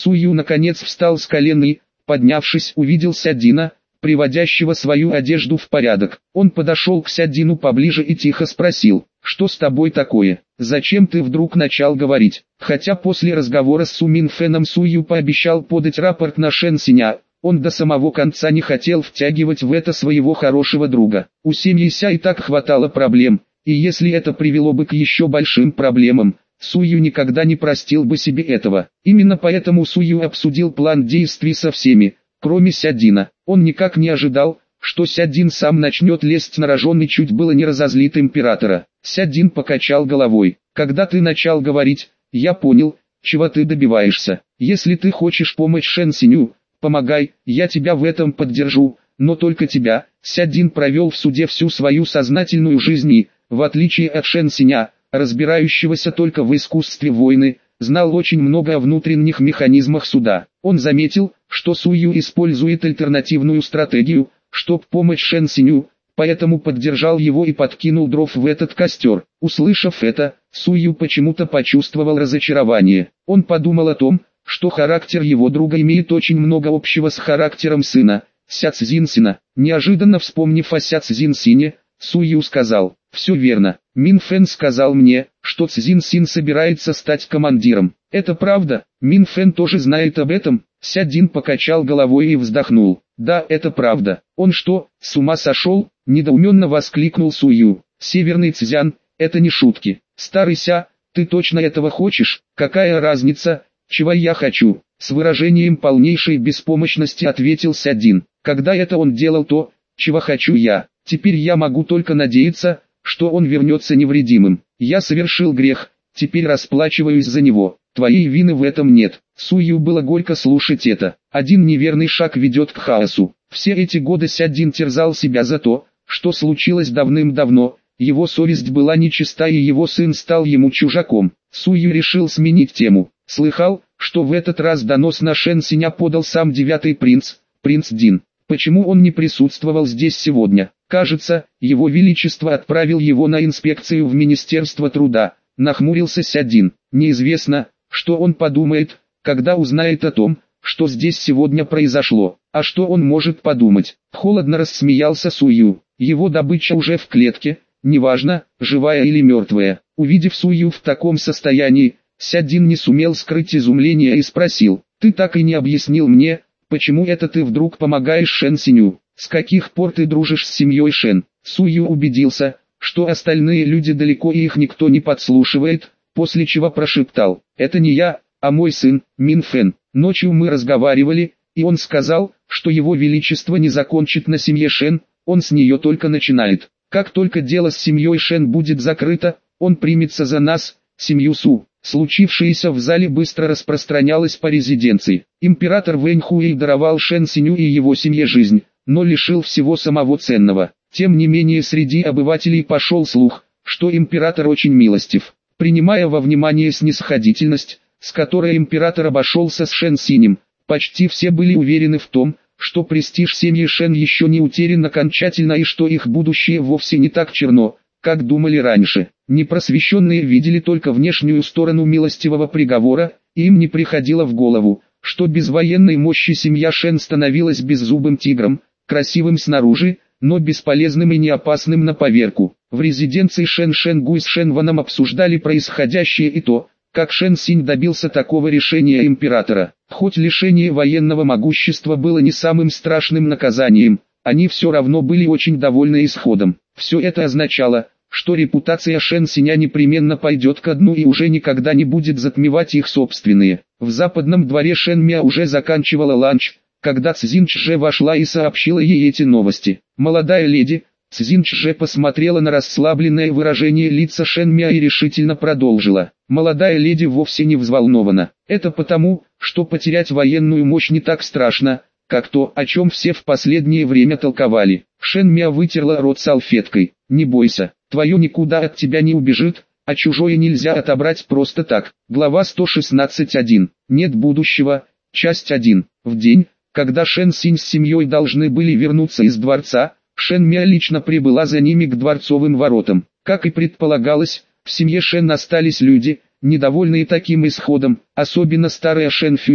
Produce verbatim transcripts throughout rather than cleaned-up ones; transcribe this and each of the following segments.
Сую наконец встал с колен и, поднявшись, увидел Сядина, приводящего свою одежду в порядок. Он подошел к Сядину поближе и тихо спросил: «Что с тобой такое? Зачем ты вдруг начал говорить?» Хотя после разговора с Су Минфеном Сую пообещал подать рапорт на Шэн Синя, он до самого конца не хотел втягивать в это своего хорошего друга. У семьи Ся и так хватало проблем, и если это привело бы к еще большим проблемам, Сую никогда не простил бы себе этого. Именно поэтому Сую обсудил план действий со всеми, кроме Сядина. Он никак не ожидал, что Сядин сам начнет лезть на рожон и чуть было не разозлит императора. Сядин покачал головой. «Когда ты начал говорить, я понял, чего ты добиваешься. Если ты хочешь помочь Шэн Синю, помогай, я тебя в этом поддержу, но только тебя». Сядин провел в суде всю свою сознательную жизнь и, в отличие от Шэн Синя, разбирающегося только в искусстве войны, знал очень много о внутренних механизмах суда. Он заметил, что Сую использует альтернативную стратегию, чтобы помочь Шэн Синю, поэтому поддержал его и подкинул дров в этот костер. Услышав это, Сую почему-то почувствовал разочарование. Он подумал о том, что характер его друга имеет очень много общего с характером сына, Ся Цзиньсина. Неожиданно вспомнив о Ся Цзиньсине, Сую сказал: «Все верно. Мин Фэн сказал мне, что Цзиньсин собирается стать командиром. Это правда? Мин Фэн тоже знает об этом?» Сядин покачал головой и вздохнул. «Да, это правда. Он что, с ума сошел?» – недоуменно воскликнул Сую. «Северный Цзян, это не шутки. Старый Ся, ты точно этого хочешь? Какая разница, чего я хочу?» С выражением полнейшей беспомощности ответил Сядин. «Когда это он делал то, чего хочу я? Теперь я могу только надеяться, что он вернется невредимым. Я совершил грех, теперь расплачиваюсь за него. Твоей вины в этом нет». Сую было горько слушать это. Один неверный шаг ведет к хаосу. Все эти годы Сядин терзал себя за то, что случилось давным-давно. Его совесть была нечиста и его сын стал ему чужаком. Сую решил сменить тему. Слыхал, что в этот раз донос на Шэн Синя подал сам девятый принц, принц Дин. Почему он не присутствовал здесь сегодня? Кажется, его величество отправил его на инспекцию в Министерство труда. Нахмурился Сядин. Неизвестно, что он подумает, когда узнает о том, что здесь сегодня произошло. А что он может подумать? Холодно рассмеялся Сую. Его добыча уже в клетке, неважно, живая или мертвая. Увидев Сую в таком состоянии, Сядин не сумел скрыть изумление и спросил: «Ты так и не объяснил мне, почему это ты вдруг помогаешь Шэн Синю? С каких пор ты дружишь с семьей Шэн?» Сую убедился, что остальные люди далеко и их никто не подслушивает, после чего прошептал: «Это не я, а мой сын, Мин Фэн. Ночью мы разговаривали, и он сказал, что его величество не закончит на семье Шэн, он с нее только начинает. Как только дело с семьей Шэн будет закрыто, он примется за нас, семью Су». Случившееся в зале быстро распространялось по резиденции. Император Вэнь Хуэй даровал Шэн Синю и его семье жизнь, но лишил всего самого ценного. Тем не менее среди обывателей пошел слух, что император очень милостив. Принимая во внимание снисходительность, с которой император обошелся с Шэн Синем, почти все были уверены в том, что престиж семьи Шэн еще не утерян окончательно и что их будущее вовсе не так черно, как думали раньше. Непросвещенные видели только внешнюю сторону милостивого приговора, и им не приходило в голову, что без военной мощи семья Шэн становилась беззубым тигром, красивым снаружи, но бесполезным и неопасным на поверку. В резиденции Шэн Шэнгуй с Шэн Ваном обсуждали происходящее и то, как Шэн Синь добился такого решения императора. Хоть лишение военного могущества было не самым страшным наказанием, они все равно были очень довольны исходом. Все это означало, что репутация Шэн Синя непременно пойдет ко дну и уже никогда не будет затмевать их собственные. В западном дворе Шэн Мя уже заканчивала ланч, когда Цзин Чжэ вошла и сообщила ей эти новости. Молодая леди, Цзин Чжэ посмотрела на расслабленное выражение лица Шэн Мя и решительно продолжила. Молодая леди вовсе не взволнована. Это потому, что потерять военную мощь не так страшно, как то, о чем все в последнее время толковали. Шэн Мя вытерла рот салфеткой. «Не бойся, твое никуда от тебя не убежит, а чужое нельзя отобрать просто так». Глава сто шестнадцать один. Нет будущего. Часть один. В день, когда Шэн Синь с семьей должны были вернуться из дворца, Шэн Мя лично прибыла за ними к дворцовым воротам. Как и предполагалось, в семье Шэн остались люди, недовольные таким исходом, особенно старая Шэн Фюрин,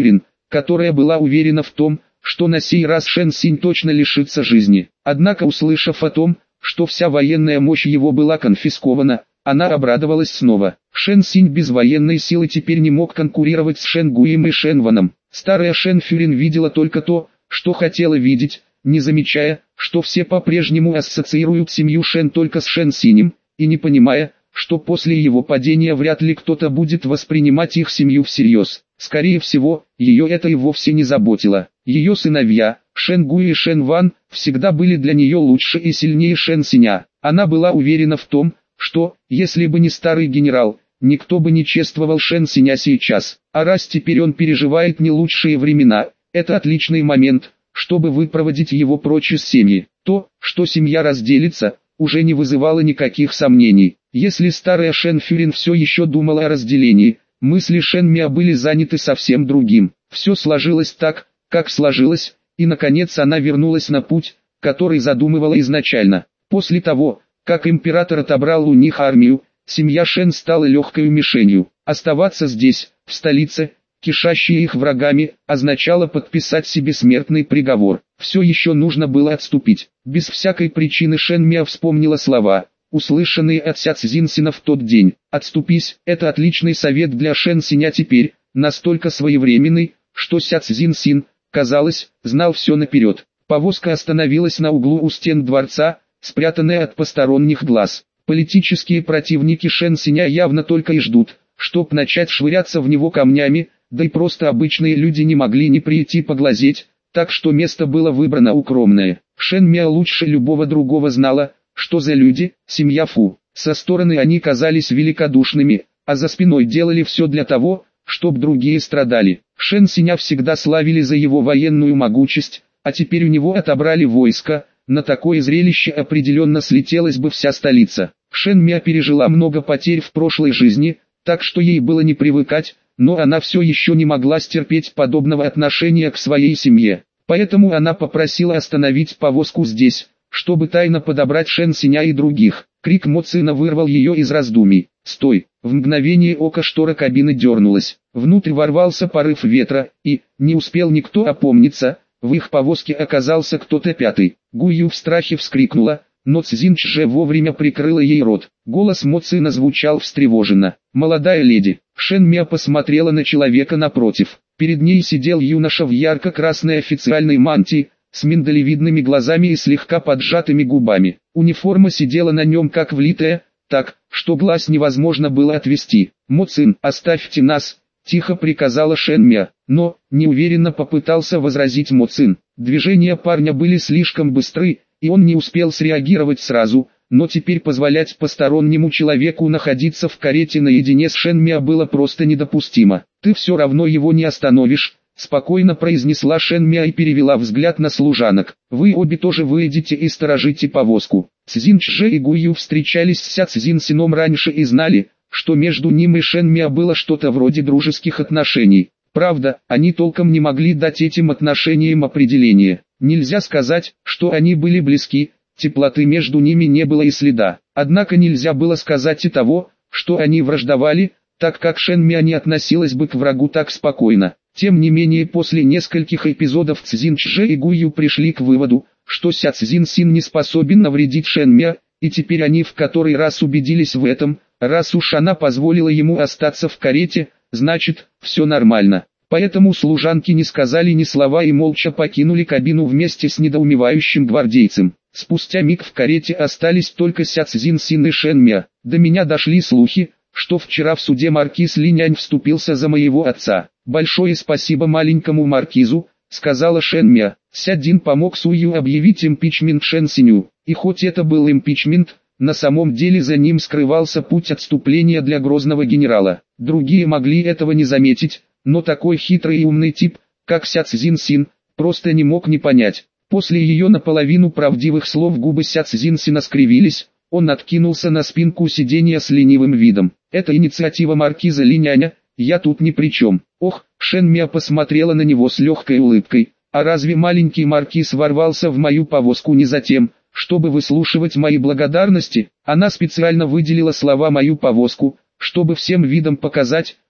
которая была уверена в том, что на сей раз Шэн Синь точно лишится жизни. Однако, услышав о том, что вся военная мощь его была конфискована, она обрадовалась снова. Шэн Синь без военной силы теперь не мог конкурировать с Шэн Гуем и Шэн Ваном. Старая Шэн Фюрин видела только то, что хотела видеть, не замечая, что все по-прежнему ассоциируют семью Шэн только с Шэн Синем, и не понимая, что после его падения вряд ли кто-то будет воспринимать их семью всерьез. Скорее всего, ее это и вовсе не заботило. Ее сыновья, Шэн Гуй и Шэн Ван, всегда были для нее лучше и сильнее Шэн Синя. Она была уверена в том, что, если бы не старый генерал, никто бы не чествовал Шэн Синя сейчас. А раз теперь он переживает не лучшие времена, это отличный момент, чтобы выпроводить его прочь из семьи. То, что семья разделится, уже не вызывало никаких сомнений. Если старая Шэн Фюрин все еще думала о разделении, мысли Шэн Миа были заняты совсем другим. Все сложилось так, как сложилось, и наконец она вернулась на путь, который задумывала изначально. После того, как император отобрал у них армию, семья Шэн стала легкой мишенью. Оставаться здесь, в столице, кишащей их врагами, означало подписать себе смертный приговор. Все еще нужно было отступить. Без всякой причины Шэн Миа вспомнила слова, услышанные от Ся Цзиньсина в тот день. «Отступись» — это отличный совет для Шэн Синя теперь, настолько своевременный, что Ся Цзиньсин, казалось, знал все наперед. Повозка остановилась на углу у стен дворца, спрятанная от посторонних глаз. Политические противники Шэн Синя явно только и ждут, чтоб начать швыряться в него камнями, да и просто обычные люди не могли не прийти поглазеть, так что место было выбрано укромное. Шэн Миа лучше любого другого знала, что за люди, семья Фу. Со стороны они казались великодушными, а за спиной делали все для того, чтоб другие страдали. Шэн Синя всегда славили за его военную могучесть, а теперь у него отобрали войско. На такое зрелище определенно слетелась бы вся столица. Шэн Миа пережила много потерь в прошлой жизни, так что ей было не привыкать, но она все еще не могла стерпеть подобного отношения к своей семье. Поэтому она попросила остановить повозку здесь, чтобы тайно подобрать Шэн Синя и других. Крик Мо Цина вырвал ее из раздумий. «Стой!» В мгновение ока штора кабины дернулась. Внутрь ворвался порыв ветра, и, не успел никто опомниться, в их повозке оказался кто-то пятый. Гую в страхе вскрикнула, но Цзиньч же вовремя прикрыла ей рот. Голос Мо Цина звучал встревоженно. «Молодая леди». Шэн Миа посмотрела на человека напротив. Перед ней сидел юноша в ярко-красной официальной мантии, с миндалевидными глазами и слегка поджатыми губами. Униформа сидела на нем как влитая, так, что глаз невозможно было отвести. «Мо Цин, оставьте нас», — тихо приказала Шэн Миа, но, неуверенно попытался возразить Мо Цин. Движения парня были слишком быстры, и он не успел среагировать сразу, но теперь позволять постороннему человеку находиться в карете наедине с Шэн Миа было просто недопустимо. «Ты все равно его не остановишь», — спокойно произнесла Шэн Миа и перевела взгляд на служанок. «Вы обе тоже выйдете и сторожите повозку». Цзиньчже и Гую встречались с Ся Цзиньсином раньше и знали, что между ним и Шэн Миа было что-то вроде дружеских отношений. Правда, они толком не могли дать этим отношениям определение. Нельзя сказать, что они были близки, теплоты между ними не было и следа. Однако нельзя было сказать и того, что они враждовали, так как Шэн Миа не относилась бы к врагу так спокойно. Тем не менее, после нескольких эпизодов Цзиньчже и Гую пришли к выводу, что Ся Цзиньсин не способен навредить Шэн Миа, и теперь они в который раз убедились в этом. Раз уж она позволила ему остаться в карете, значит, все нормально. Поэтому служанки не сказали ни слова и молча покинули кабину вместе с недоумевающим гвардейцем. Спустя миг в карете остались только Ся Цзиньсин и Шэн Миа. До меня дошли слухи, что вчера в суде маркиз Линянь вступился за моего отца. «Большое спасибо маленькому маркизу», — сказала Шэн Миа. Ся Дин помог Сую объявить импичмент Шэн Синю. И хоть это был импичмент, на самом деле за ним скрывался путь отступления для грозного генерала. Другие могли этого не заметить, но такой хитрый и умный тип, как Ся Цзиньсин, просто не мог не понять. После ее наполовину правдивых слов губы Ся Цзиньсина скривились, он откинулся на спинку сиденья с ленивым видом. «Это инициатива маркиза Линяня, я тут ни при чем». Ох, Шэн Миа посмотрела на него с легкой улыбкой. «А разве маленький маркиз ворвался в мою повозку не за тем, чтобы выслушивать мои благодарности?» Она специально выделила слова «мою повозку», чтобы всем видом показать,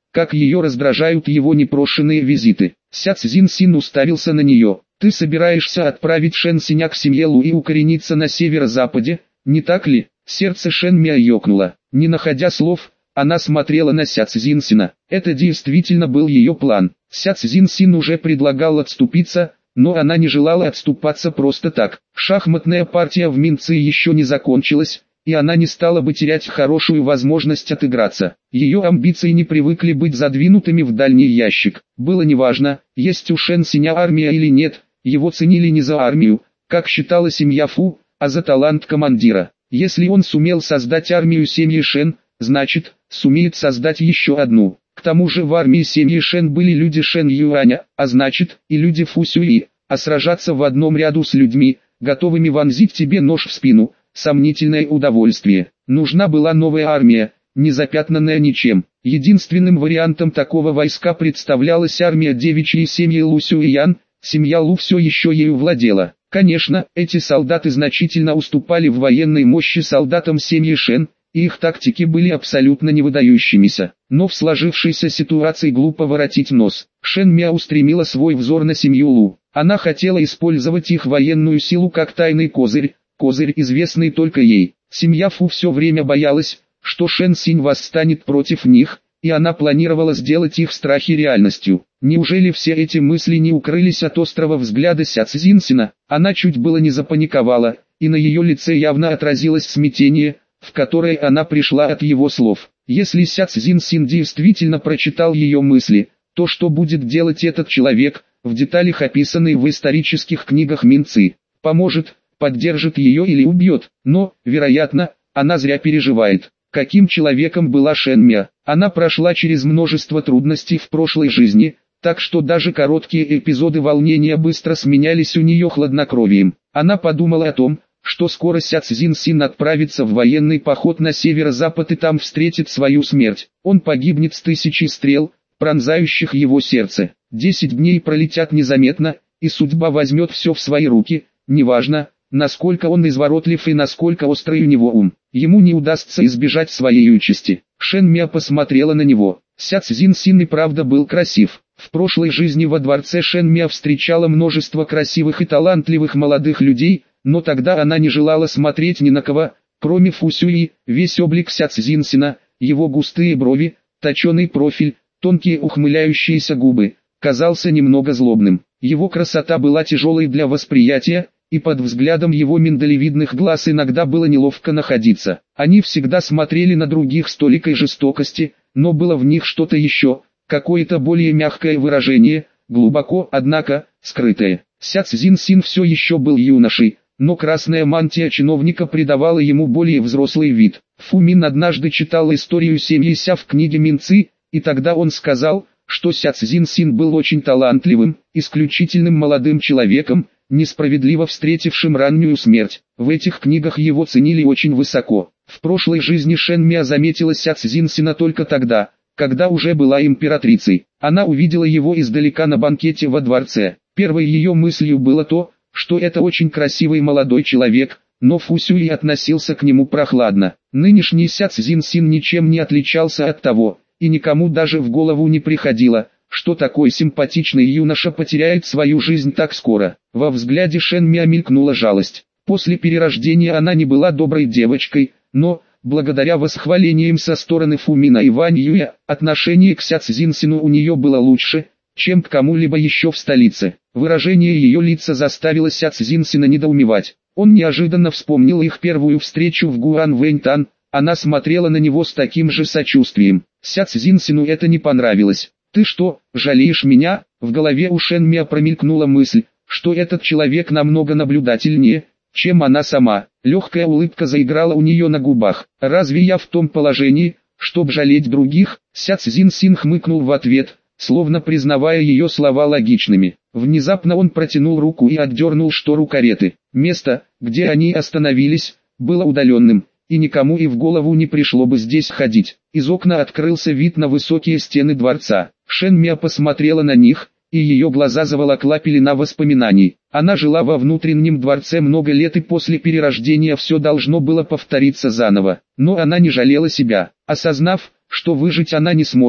как ее раздражают его непрошенные визиты. Ся Цзиньсин уставился на нее. «Ты собираешься отправить Шэн Синя к семье Лу и укорениться на северо-западе, не так ли?» Сердце Шэн Миа ёкнуло. Не находя слов, она смотрела на Ся Цзиньсина. Это действительно был ее план. Ся Цзиньсин уже предлагал отступиться, но она не желала отступаться просто так. Шахматная партия в Минцы еще не закончилась, и она не стала бы терять хорошую возможность отыграться. Ее амбиции не привыкли быть задвинутыми в дальний ящик. Было неважно, есть у Шэн Синя армия или нет, его ценили не за армию, как считала семья Фу, а за талант командира. Если он сумел создать армию семьи Шэн, значит, сумеет создать еще одну. К тому же в армии семьи Шэн были люди Шэн Юаня, а значит, и люди Фу Сюи, а сражаться в одном ряду с людьми, готовыми вонзить тебе нож в спину, сомнительное удовольствие. Нужна была новая армия, не запятнанная ничем. Единственным вариантом такого войска представлялась армия девичьей семьи Лу Сюиян, семья Лу все еще ею владела. Конечно, эти солдаты значительно уступали в военной мощи солдатам семьи Шэн, и их тактики были абсолютно невыдающимися. Но в сложившейся ситуации глупо воротить нос. Шэн Миа устремила свой взор на семью Лу. Она хотела использовать их военную силу как тайный козырь, козырь, известный только ей. Семья Фу все время боялась, что Шэн Синь восстанет против них, и она планировала сделать их страхи реальностью. Неужели все эти мысли не укрылись от острого взгляда Ся Цзиньсина? Она чуть было не запаниковала, и на ее лице явно отразилось смятение, в которое она пришла от его слов. Если Ся Цзиньсин действительно прочитал ее мысли, то что будет делать этот человек, в деталях описанный в исторических книгах Минцы? Поможет, поддержит ее или убьет? Но, вероятно, она зря переживает. Каким человеком была Шэн Миа? Она прошла через множество трудностей в прошлой жизни, так что даже короткие эпизоды волнения быстро сменялись у нее хладнокровием. Она подумала о том, что скоро Ся Цзиньсин отправится в военный поход на северо-запад и там встретит свою смерть. Он погибнет с тысячей стрел, пронзающих его сердце. Десять дней пролетят незаметно, и судьба возьмет все в свои руки, неважно, насколько он изворотлив и насколько острый у него ум. Ему не удастся избежать своей участи. Шэн Миа посмотрела на него. Ся Цзиньсин и правда был красив. В прошлой жизни во дворце Шэн Миа встречала множество красивых и талантливых молодых людей, но тогда она не желала смотреть ни на кого, кроме Фу Сюи. Весь облик Ся Цзиньсина, его густые брови, точеный профиль, тонкие ухмыляющиеся губы, казался немного злобным. Его красота была тяжелой для восприятия, и под взглядом его миндалевидных глаз иногда было неловко находиться. Они всегда смотрели на других с толикой жестокости, но было в них что-то еще, какое-то более мягкое выражение, глубоко, однако, скрытое. Ся Цзиньсин все еще был юношей, но красная мантия чиновника придавала ему более взрослый вид. Фу Мин однажды читал историю семьи Ся в книге Минцы, и тогда он сказал, что Ся Цзиньсин был очень талантливым, исключительным молодым человеком, несправедливо встретившим раннюю смерть. В этих книгах его ценили очень высоко. В прошлой жизни Шэн Миа заметила Ся Цзиньсина только тогда, когда уже была императрицей. Она увидела его издалека на банкете во дворце. Первой ее мыслью было то, что это очень красивый молодой человек, но Фу Сюи относился к нему прохладно. Нынешний Ся Цзиньсин ничем не отличался от того, и никому даже в голову не приходило, что такой симпатичный юноша потеряет свою жизнь так скоро. Во взгляде Шэн Миа мелькнула жалость. После перерождения она не была доброй девочкой, но, благодаря восхвалениям со стороны Фу Мина и Вань Юя, отношение к Ся Цзиньсину у нее было лучше, чем к кому-либо еще в столице. Выражение ее лица заставило Ся Цзиньсина недоумевать. Он неожиданно вспомнил их первую встречу в Гуанвэньтан. Она смотрела на него с таким же сочувствием. Ся Цзиньсину это не понравилось. «Ты что, жалеешь меня?» В голове у Шэн Миа промелькнула мысль, что этот человек намного наблюдательнее, чем она сама. Легкая улыбка заиграла у нее на губах. «Разве я в том положении, чтоб жалеть других?» Ся Цзиньсин хмыкнул в ответ, словно признавая ее слова логичными. Внезапно он протянул руку и отдернул штору кареты. Место, где они остановились, было удаленным, и никому и в голову не пришло бы здесь ходить. Из окна открылся вид на высокие стены дворца. Шэн Миа посмотрела на них, и ее глаза заволокла пелена воспоминаний. Она жила во внутреннем дворце много лет, и после перерождения все должно было повториться заново. Но она не жалела себя. Осознав, что выжить она не сможет,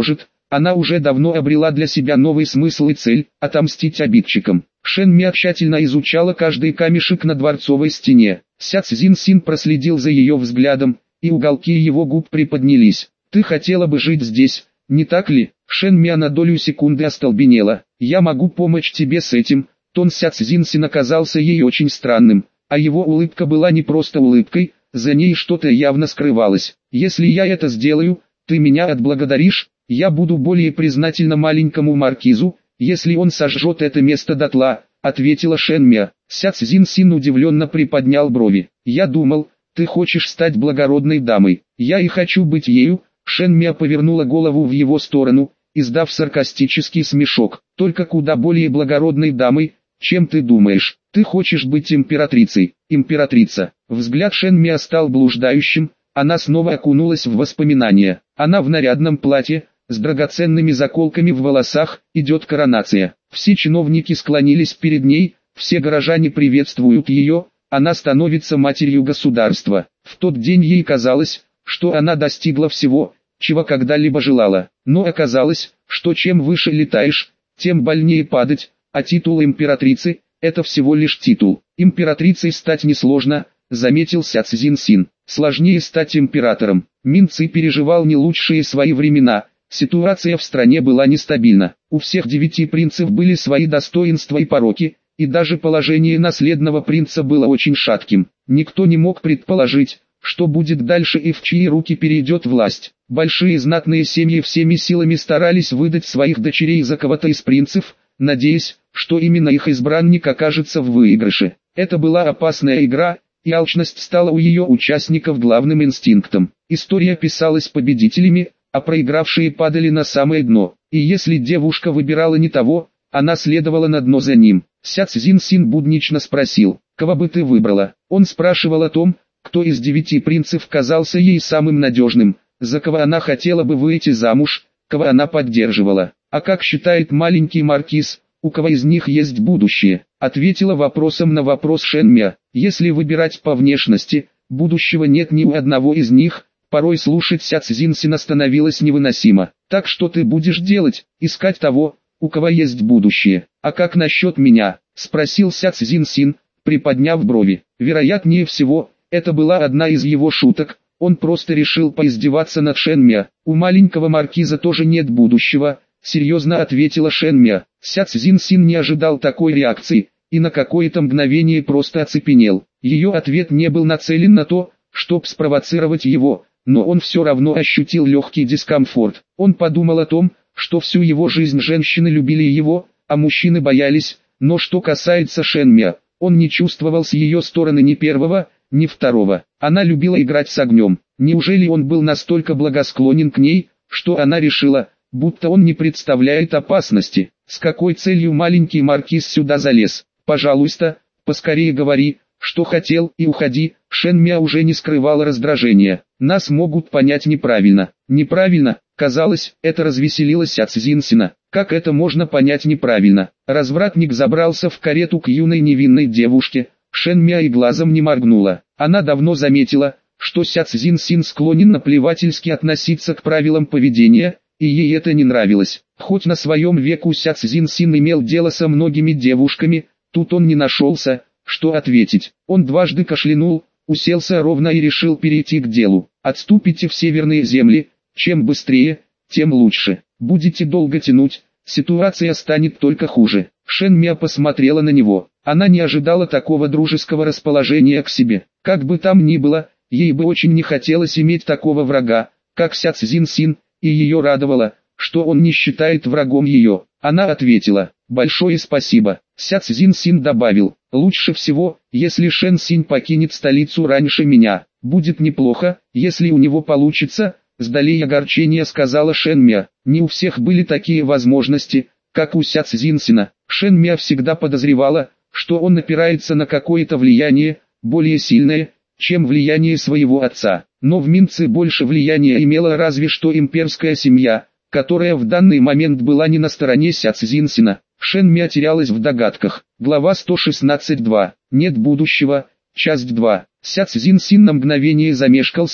Она уже давно обрела для себя новый смысл и цель – отомстить обидчикам. Шэн Мя тщательно изучала каждый камешек на дворцовой стене. Ся Цзин Син проследил за ее взглядом, и уголки его губ приподнялись. «Ты хотела бы жить здесь, не так ли?» Шэн Мя на долю секунды остолбенела. «Я могу помочь тебе с этим». Тон Ся Цзин Син оказался ей очень странным, а его улыбка была не просто улыбкой, за ней что-то явно скрывалось. «Если я это сделаю, ты меня отблагодаришь? Я буду более признательна маленькому маркизу, если он сожжет это место дотла», — ответила Шэн Мя. Ся Цзин Син удивленно приподнял брови. «Я думал, ты хочешь стать благородной дамой. Я и хочу быть ею». Шэн Мя повернула голову в его сторону, издав саркастический смешок. «Только куда более благородной дамой, чем ты думаешь. Ты хочешь быть императрицей». «Императрица». Взгляд Шэн Мя стал блуждающим, она снова окунулась в воспоминания. Она в нарядном платье, с драгоценными заколками в волосах, идет коронация. Все чиновники склонились перед ней, все горожане приветствуют ее, она становится матерью государства. В тот день ей казалось, что она достигла всего, чего когда-либо желала. Но оказалось, что чем выше летаешь, тем больнее падать, а титул императрицы – это всего лишь титул. Императрицей стать несложно, заметил Ся Цзин Син. Сложнее стать императором. Мин Ци переживал не лучшие свои времена. Ситуация в стране была нестабильна. У всех девяти принцев были свои достоинства и пороки, и даже положение наследного принца было очень шатким. Никто не мог предположить, что будет дальше и в чьи руки перейдет власть. Большие знатные семьи всеми силами старались выдать своих дочерей за кого-то из принцев, надеясь, что именно их избранник окажется в выигрыше. Это была опасная игра, и алчность стала у ее участников главным инстинктом. История писалась победителями, а проигравшие падали на самое дно. И если девушка выбирала не того, она следовала на дно за ним. Ся Цзин Син буднично спросил: «Кого бы ты выбрала?» Он спрашивал о том, кто из девяти принцев казался ей самым надежным, за кого она хотела бы выйти замуж, кого она поддерживала. «А как считает маленький маркиз, у кого из них есть будущее?» Ответила вопросом на вопрос Шэн Мя. «Если выбирать по внешности, будущего нет ни у одного из них». Порой слушать Ся Цзин Сина становилось невыносимо. «Так что ты будешь делать? Искать того, у кого есть будущее? А как насчет меня?» — спросил Ся Цзин Син, приподняв брови. Вероятнее всего, это была одна из его шуток, он просто решил поиздеваться над Шэн Мя. «У маленького маркиза тоже нет будущего», — серьезно ответила Шэн Мя. Ся Цзин Син не ожидал такой реакции, и на какое-то мгновение просто оцепенел. Ее ответ не был нацелен на то, чтобы спровоцировать его, но он все равно ощутил легкий дискомфорт. Он подумал о том, что всю его жизнь женщины любили его, а мужчины боялись, но что касается Шэн Мя, он не чувствовал с ее стороны ни первого, ни второго. Она любила играть с огнем. Неужели он был настолько благосклонен к ней, что она решила, будто он не представляет опасности? С какой целью маленький маркиз сюда залез? «Пожалуйста, поскорее говори, что хотел, и уходи». Шэн Мя уже не скрывала раздражения. «Нас могут понять неправильно». «Неправильно?» Казалось, это развеселило Ся Цзин Сина. Как это можно понять неправильно? Развратник забрался в карету к юной невинной девушке. Шэн Мя и глазом не моргнула. Она давно заметила, что Ся Цзин Син склонен наплевательски относиться к правилам поведения, и ей это не нравилось. Хоть на своем веку Ся Цзин Син имел дело со многими девушками, тут он не нашелся, что ответить. Он дважды кашлянул, уселся ровно и решил перейти к делу. «Отступите в северные земли, чем быстрее, тем лучше. Будете долго тянуть, ситуация станет только хуже». Шэн Мя посмотрела на него. Она не ожидала такого дружеского расположения к себе. Как бы там ни было, ей бы очень не хотелось иметь такого врага, как Ся Цзин Син, и ее радовало, что он не считает врагом ее. Она ответила: «Большое спасибо». Ся Цзин Син добавил: «Лучше всего, если Шэн Синь покинет столицу раньше меня. Будет неплохо, если у него получится». С долей огорчения сказала Шэн Мя. Не у всех были такие возможности, как у Ся Цзин Сина. Шэн Мя всегда подозревала, что он опирается на какое-то влияние, более сильное, чем влияние своего отца. Но в Минце больше влияния имела разве что имперская семья, которая в данный момент была не на стороне Ся Цзин Сина. Шэн Мя терялась в догадках. Глава сто шестнадцать два. Нет будущего. Часть два. Ся Цзин Син на мгновение замешкался,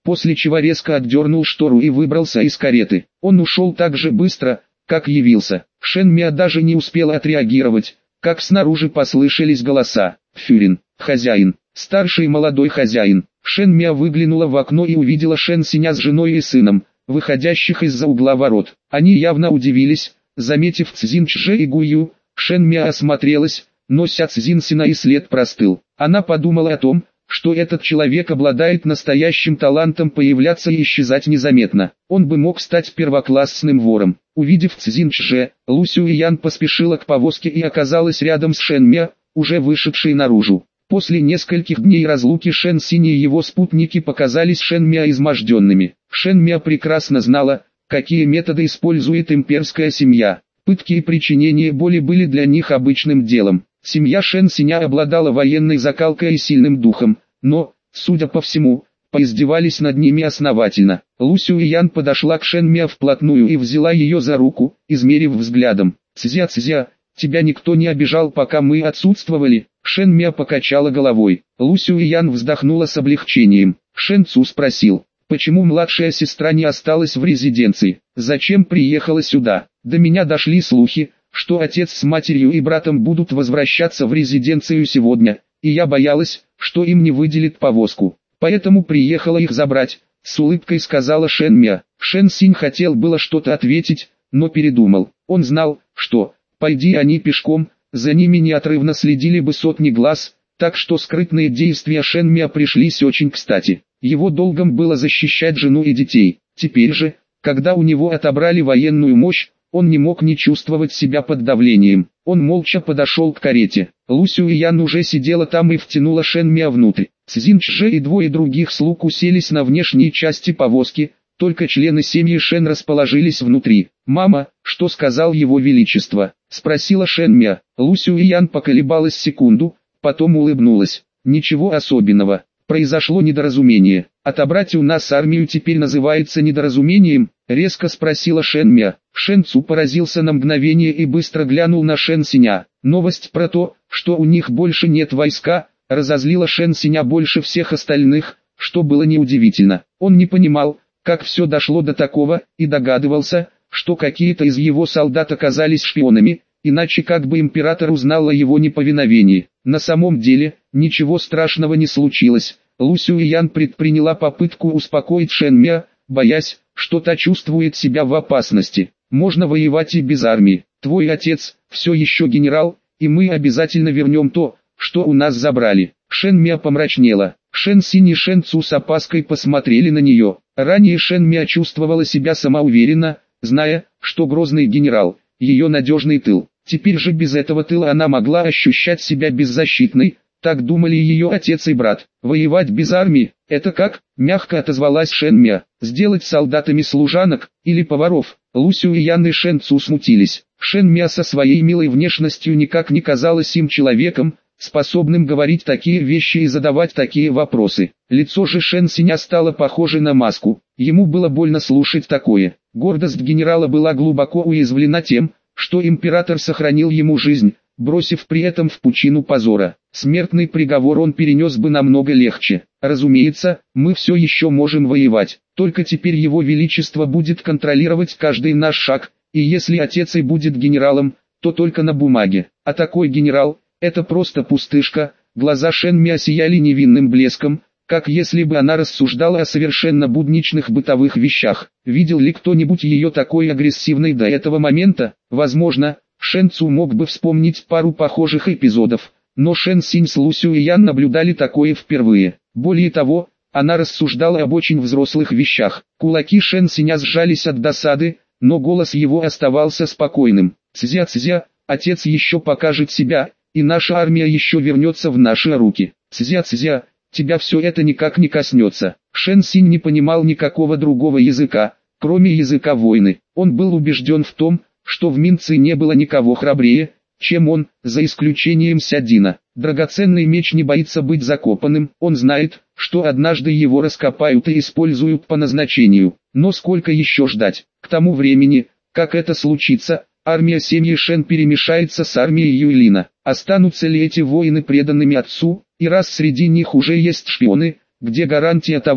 после чего резко отдернул штору и выбрался из кареты. Он ушел так же быстро, как явился. Шен Миа даже не успел отреагировать, как снаружи послышались голоса. «Фюрин, хозяин, старший молодой хозяин». Шен Миа выглянула в окно и увидела Шен Синя с женой и сыном, выходящих из-за угла ворот. Они явно удивились, заметив Цзин Чже и Гую. Шен Миа осмотрелась, но ся Цзин Сина и след простыл. Она подумала о том, что этот человек обладает настоящим талантом появляться и исчезать незаметно. Он бы мог стать первоклассным вором. Увидев Цзин Чже, Лу Сюэян поспешила к повозке и оказалась рядом с Шен Миа, уже вышедшей наружу. После нескольких дней разлуки Шен Синь и его спутники показались Шен Миа изможденными. Шен Миа прекрасно знала, какие методы использует имперская семья. Пытки и причинение боли были для них обычным делом. Семья Шен Синя обладала военной закалкой и сильным духом, но, судя по всему, поиздевались над ними основательно. Лу Сюэян подошла к Шен Миа вплотную и взяла ее за руку, измерив взглядом. «Цзя-цзя, тебя никто не обижал, пока мы отсутствовали?» Шен Миа покачала головой. Лу Сюэян вздохнула с облегчением. Шен Цу спросил, почему младшая сестра не осталась в резиденции, зачем приехала сюда? До меня дошли слухи, что отец с матерью и братом будут возвращаться в резиденцию сегодня, и я боялась, что им не выделят повозку. Поэтому приехала их забрать, с улыбкой сказала Шен Миа. Шен Синь хотел было что-то ответить, но передумал. Он знал, что, пойди они пешком, за ними неотрывно следили бы сотни глаз, так что скрытные действия Шен Миа пришлись очень кстати. Его долгом было защищать жену и детей. Теперь же, когда у него отобрали военную мощь, он не мог не чувствовать себя под давлением. Он молча подошел к карете. Лу Сюэян уже сидела там и втянула Шен Миа внутрь. Цзин Чже и двое других слуг уселись на внешней части повозки, только члены семьи Шен расположились внутри. «Мама, что сказал его величество?» — спросила Шен Миа. Лу Сюэян поколебалась секунду, потом улыбнулась. «Ничего особенного. Произошло недоразумение. Отобрать у нас армию теперь называется недоразумением?» — резко спросила Шен Миа. Шен Цу поразился на мгновение и быстро глянул на Шен Синя. Новость про то, что у них больше нет войска, разозлила Шен Синя больше всех остальных, что было неудивительно. Он не понимал, как все дошло до такого, и догадывался, что какие-то из его солдат оказались шпионами, иначе как бы император узнал о его неповиновении. На самом деле, ничего страшного не случилось. Лу Сюэян предприняла попытку успокоить Шен Миа, боясь, что та чувствует себя в опасности. «Можно воевать и без армии. Твой отец все еще генерал, и мы обязательно вернем то, что у нас забрали». Шен Миа помрачнела. Шен Синь и Шен Цу с опаской посмотрели на нее. Ранее Шен Миа чувствовала себя самоуверенно, зная, что грозный генерал – ее надежный тыл. Теперь же без этого тыла она могла ощущать себя беззащитной, так думали ее отец и брат. «Воевать без армии – это как?» – мягко отозвалась Шен Миа. «Сделать солдатами служанок или поваров?» Лу Сюэян и Шен Цу смутились. Шен Миа со своей милой внешностью никак не казалась им человеком, способным говорить такие вещи и задавать такие вопросы. Лицо же Шен Синя стало похоже на маску. Ему было больно слушать такое. Гордость генерала была глубоко уязвлена тем, что император сохранил ему жизнь, бросив при этом в пучину позора. Смертный приговор он перенес бы намного легче. Разумеется, мы все еще можем воевать, только теперь его величество будет контролировать каждый наш шаг, и если отец и будет генералом, то только на бумаге. А такой генерал – это просто пустышка. Глаза Шен Миа сияли невинным блеском, как если бы она рассуждала о совершенно будничных бытовых вещах. Видел ли кто-нибудь ее такой агрессивной до этого момента? Возможно, Шен Цу мог бы вспомнить пару похожих эпизодов, но Шен Синь с Лу Сюэян наблюдали такое впервые. Более того, она рассуждала об очень взрослых вещах. Кулаки Шен Синя сжались от досады, но голос его оставался спокойным. «Цзя-цзя, отец еще покажет себя, и наша армия еще вернется в наши руки. Цзя-цзя, тебя все это никак не коснется». Шен Синь не понимал никакого другого языка, кроме языка войны. Он был убежден в том, что в Минце не было никого храбрее, чем он, за исключением Сядина. Драгоценный меч не боится быть закопанным, он знает, что однажды его раскопают и используют по назначению. Но сколько еще ждать? К тому времени, как это случится, армия семьи Шен перемешается с армией Юйлина. Останутся ли эти воины преданными отцу, и раз среди них уже есть шпионы, где гарантия того,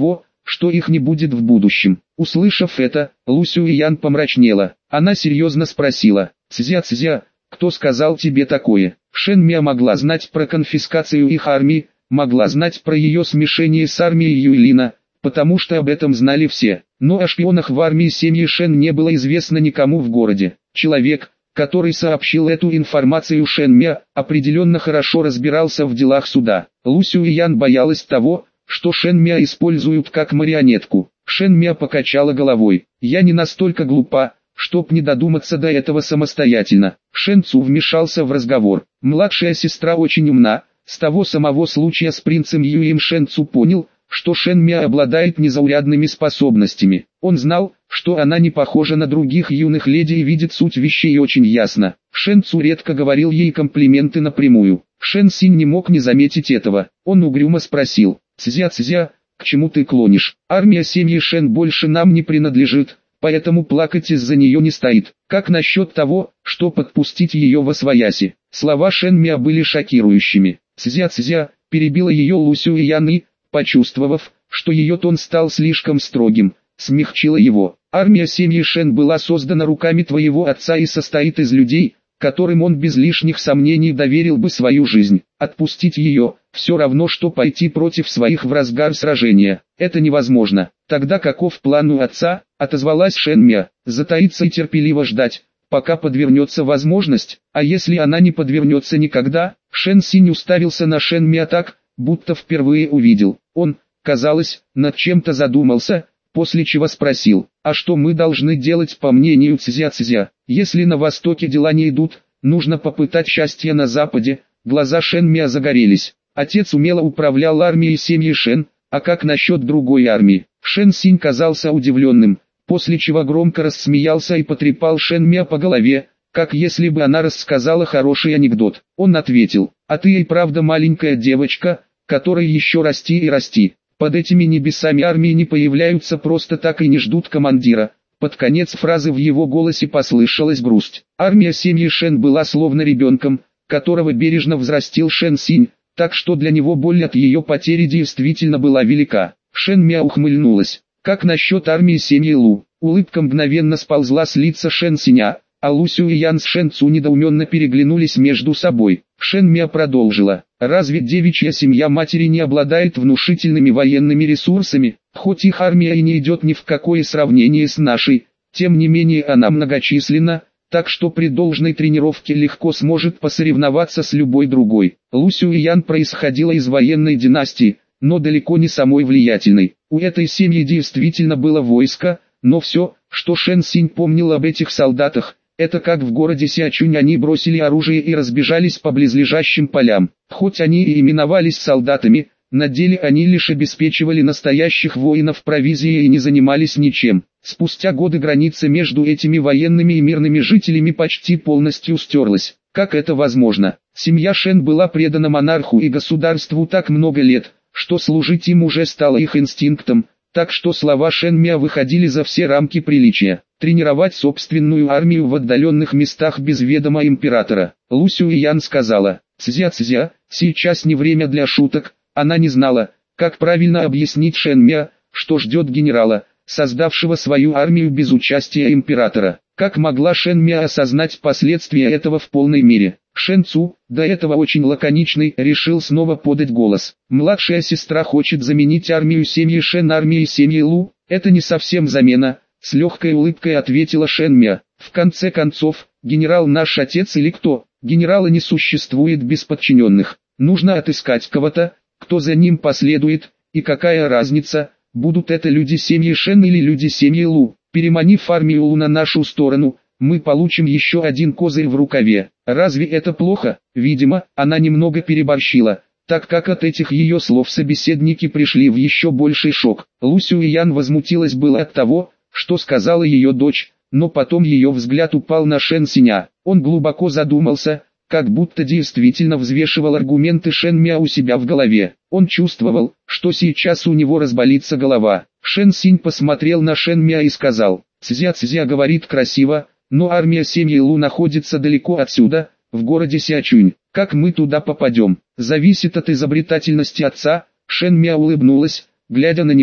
что их не будет в будущем. Услышав это, Лу Сюэян помрачнела. Она серьезно спросила: «Цзя-цзя, кто сказал тебе такое?» Шэн Мя могла знать про конфискацию их армии, могла знать про ее смешение с армией Юйлина, потому что об этом знали все. Но о шпионах в армии семьи Шэн не было известно никому в городе. Человек, который сообщил эту информацию Шэн Мя, определенно хорошо разбирался в делах суда. Лу Сюэян боялась того, что Шэн Мя используют как марионетку. Шэн Мя покачала головой. «Я не настолько глупа, чтоб не додуматься до этого самостоятельно». Шэн Цу вмешался в разговор. Младшая сестра очень умна. С того самого случая с принцем Юем Шэн Цу понял, что Шэн Мя обладает незаурядными способностями. Он знал, что она не похожа на других юных леди и видит суть вещей очень ясно. Шэн Цу редко говорил ей комплименты напрямую. Шэн Синь не мог не заметить этого. Он угрюмо спросил: «Цзя-цзя, к чему ты клонишь? Армия семьи Шэн больше нам не принадлежит, поэтому плакать из-за нее не стоит. Как насчет того, что подпустить ее восвояси?» Слова Шэн Мя были шокирующими. «Цзя-цзя», перебила ее Лу Сюэян и, почувствовав, что ее тон стал слишком строгим, смягчила его. «Армия семьи Шэн была создана руками твоего отца и состоит из людей, которым он без лишних сомнений доверил бы свою жизнь. Отпустить ее – все равно, что пойти против своих в разгар сражения. Это невозможно». «Тогда каков план у отца?» – отозвалась Шэн Мя. «Затаиться и терпеливо ждать, пока подвернется возможность, а если она не подвернется никогда?» Шэн Синь уставился на Шэн Мя так, будто впервые увидел. Он, казалось, над чем-то задумался, после чего спросил: «А что мы должны делать по мнению Цзя-цзя? Если на востоке дела не идут, нужно попытать счастье на западе». Глаза Шэн Мя загорелись. Отец умело управлял армией семьи Шэн, а как насчет другой армии? Шэн Синь казался удивленным, после чего громко рассмеялся и потрепал Шэн Мя по голове, как если бы она рассказала хороший анекдот. Он ответил: «А ты и правда маленькая девочка, которой еще расти и расти. Под этими небесами армии не появляются просто так и не ждут командира». Под конец фразы в его голосе послышалась грусть. Армия семьи Шэн была словно ребенком, которого бережно взрастил Шэн Синь, так что для него боль от ее потери действительно была велика. Шэн Мя ухмыльнулась. «Как насчет армии семьи Лу?» Улыбка мгновенно сползла с лица Шэн Синя, а Лу Сюэян с Шэн Цу недоуменно переглянулись между собой. Шэн Мя продолжила: «Разве девичья семья матери не обладает внушительными военными ресурсами? Хоть их армия и не идет ни в какое сравнение с нашей, тем не менее она многочисленна, так что при должной тренировке легко сможет посоревноваться с любой другой». Лу Сюэян происходила из военной династии, но далеко не самой влиятельной. У этой семьи действительно было войско, но все, что Шэн Синь помнил об этих солдатах, это как в городе Сячунь они бросили оружие и разбежались по близлежащим полям. Хоть они и именовались солдатами, на деле они лишь обеспечивали настоящих воинов провизией и не занимались ничем. Спустя годы граница между этими военными и мирными жителями почти полностью стерлась. Как это возможно? Семья Шэн была предана монарху и государству так много лет, что служить им уже стало их инстинктом, так что слова Шэн Мя выходили за все рамки приличия. Тренировать собственную армию в отдаленных местах без ведома императора. Лу Сюэян сказала: «Цзя-цзя, сейчас не время для шуток». Она не знала, как правильно объяснить Шэн Мя, что ждет генерала, создавшего свою армию без участия императора. Как могла Шэн Мя осознать последствия этого в полной мере? Шэн Цу, до этого очень лаконичный, решил снова подать голос. «Младшая сестра хочет заменить армию семьи Шэн армией семьи Лу. Это не совсем замена», — с легкой улыбкой ответила Шэн Мя. «В конце концов, генерал наш отец или кто? Генерала не существует без подчиненных. Нужно отыскать кого-то, кто за ним последует, и какая разница, будут это люди семьи Шэн или люди семьи Лу. Переманив армию Лу на нашу сторону, мы получим еще один козырь в рукаве. Разве это плохо?» Видимо, она немного переборщила, так как от этих ее слов собеседники пришли в еще больший шок. Лу Сюэян возмутилась было от того, что сказала ее дочь, но потом ее взгляд упал на Шэн Синя. Он глубоко задумался, как будто действительно взвешивал аргументы Шэн Мя у себя в голове. Он чувствовал, что сейчас у него разболится голова. Шэн Синь посмотрел на Шэн Мя и сказал: «Цзя-цзя говорит красиво, но армия семьи Лу находится далеко отсюда, в городе Сячунь. Как мы туда попадем? Зависит от изобретательности отца». Шэн Мя улыбнулась, глядя на него.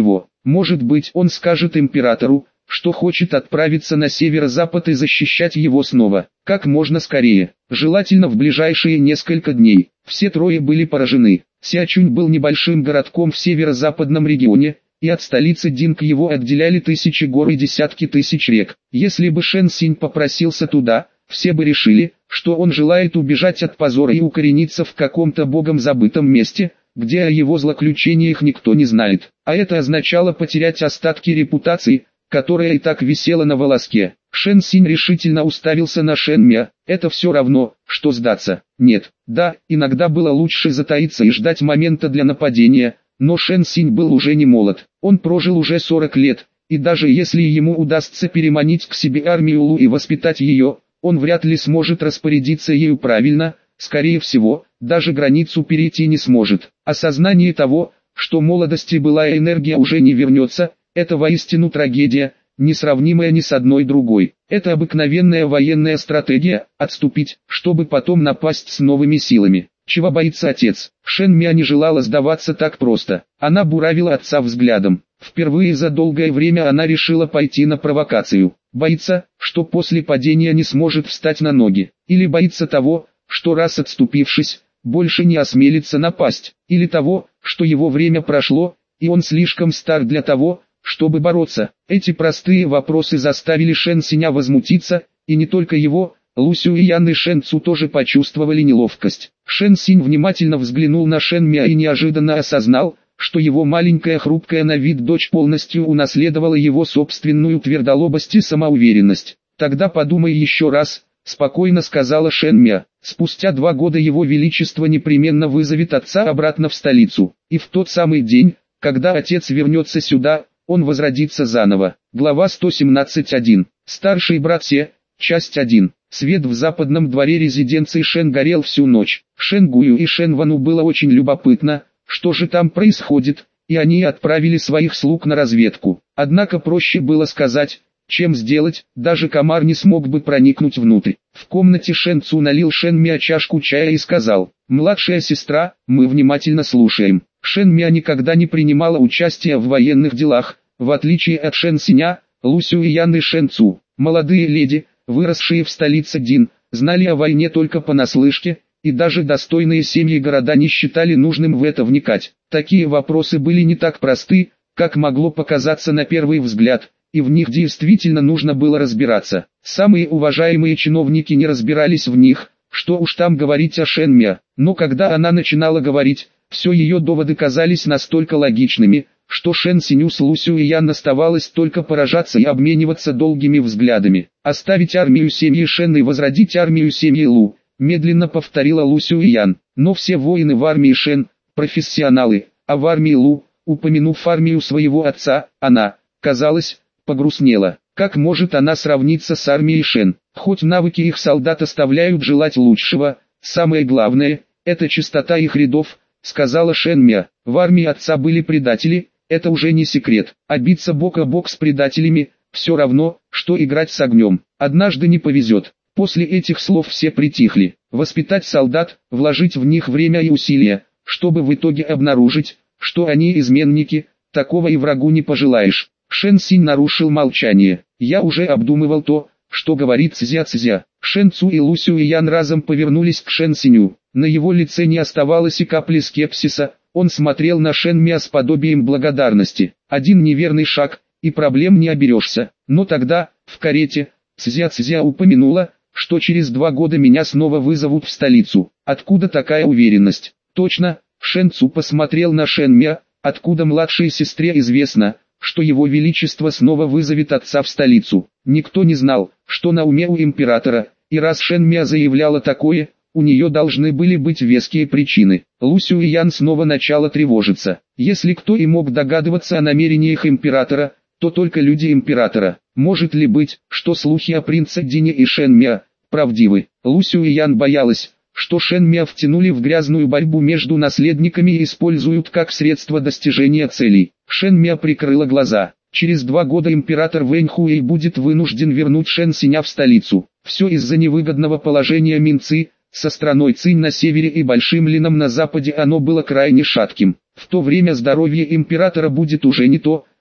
Может быть, он скажет императору, что хочет отправиться на северо-запад и защищать его снова, как можно скорее, желательно в ближайшие несколько дней. Все трое были поражены. Сячунь был небольшим городком в северо-западном регионе, и от столицы Динг его отделяли тысячи гор и десятки тысяч рек. Если бы Шэн Синь попросился туда, все бы решили, что он желает убежать от позора и укорениться в каком-то богом забытом месте, где о его злоключениях никто не знает. А это означало потерять остатки репутации, которая и так висела на волоске. Шэн Синь решительно уставился на Шэн Мя. Это все равно, что сдаться. Нет, да, иногда было лучше затаиться и ждать момента для нападения, но Шэн Синь был уже не молод. Он прожил уже сорок лет, и даже если ему удастся переманить к себе армию Лу и воспитать ее, он вряд ли сможет распорядиться ею правильно, скорее всего, даже границу перейти не сможет. Осознание того, что молодости былая энергия уже не вернется, это воистину трагедия, несравнимая ни с одной другой. Это обыкновенная военная стратегия – отступить, чтобы потом напасть с новыми силами. Чего боится отец? Шэн Мя не желала сдаваться так просто. Она буравила отца взглядом. Впервые за долгое время она решила пойти на провокацию. Боится, что после падения не сможет встать на ноги. Или боится того, что раз отступившись, больше не осмелится напасть. Или того, что его время прошло, и он слишком стар для того, чтобы бороться. Эти простые вопросы заставили Шэн Синя возмутиться, и не только его, Лу Сюэян и Шэн Цу тоже почувствовали неловкость. Шэн Синь внимательно взглянул на Шэн Мя и неожиданно осознал, что его маленькая хрупкая на вид дочь полностью унаследовала его собственную твердолобость и самоуверенность. «Тогда подумай еще раз», — спокойно сказала Шэн Мя. «Спустя два года его величество непременно вызовет отца обратно в столицу, и в тот самый день, когда отец вернется сюда, он возродится заново». Глава сто семнадцать один. Старший брат Се, часть один. Свет в западном дворе резиденции Шэн горел всю ночь. Шэн Гую и Шэн Вану было очень любопытно, что же там происходит, и они отправили своих слуг на разведку. Однако проще было сказать, чем сделать, даже комар не смог бы проникнуть внутрь. В комнате Шэн Цу налил Шэн Мя чашку чая и сказал: «Младшая сестра, мы внимательно слушаем». Шэн Мя никогда не принимала участия в военных делах, в отличие от Шэн Синя, Лу Сюэян и Шэн Цу. Молодые леди, выросшие в столице Дин, знали о войне только понаслышке, и даже достойные семьи города не считали нужным в это вникать. Такие вопросы были не так просты, как могло показаться на первый взгляд, и в них действительно нужно было разбираться. Самые уважаемые чиновники не разбирались в них, что уж там говорить о Шэн Мя. Но когда она начинала говорить, все ее доводы казались настолько логичными, что Шэн Синю с Лу Сюэян оставалось только поражаться и обмениваться долгими взглядами. «Оставить армию семьи Шэн и возродить армию семьи Лу», медленно повторила Лу Сюэян. Но все воины в армии Шэн – профессионалы, а в армии Лу, упомянув армию своего отца, она, казалось, погрустнела. Как может она сравниться с армией Шэн? Хоть навыки их солдат оставляют желать лучшего, самое главное – это чистота их рядов, сказала Шэн Мя. В армии отца были предатели, это уже не секрет. А биться бок о бок с предателями – все равно, что играть с огнем. Однажды не повезет. После этих слов все притихли. Воспитать солдат, вложить в них время и усилия, чтобы в итоге обнаружить, что они изменники, такого и врагу не пожелаешь. Шэн Синь нарушил молчание. Я уже обдумывал то, что говорит Цзя-Цзя. Шэн Цу и Лу Сюэян разом повернулись к Шэн Синю. На его лице не оставалось и капли скепсиса, он смотрел на Шэн Мя с подобием благодарности. Один неверный шаг, и проблем не оберешься. Но тогда, в карете, Цзя-Цзя упомянула, что через два года меня снова вызовут в столицу. Откуда такая уверенность? Точно, Шэн Цу посмотрел на Шэн Мя, откуда младшей сестре известно, что его величество снова вызовет отца в столицу. Никто не знал, что на уме у императора, и раз Шэн Мя заявляла такое, у нее должны были быть веские причины. Лу Сюэян снова начала тревожиться. Если кто и мог догадываться о намерениях императора, то только люди императора. Может ли быть, что слухи о принце Дине и Шэн Мя правдивы? Лу Сюэян боялась, что Шэн Мя втянули в грязную борьбу между наследниками и используют как средство достижения целей. Шэн Мя прикрыла глаза. Через два года император Вэнь Хуэй будет вынужден вернуть Шэн Синя в столицу. Все из-за невыгодного положения Минцы, со страной Цинь на севере и Большим Лином на западе оно было крайне шатким. В то время здоровье императора будет уже не то,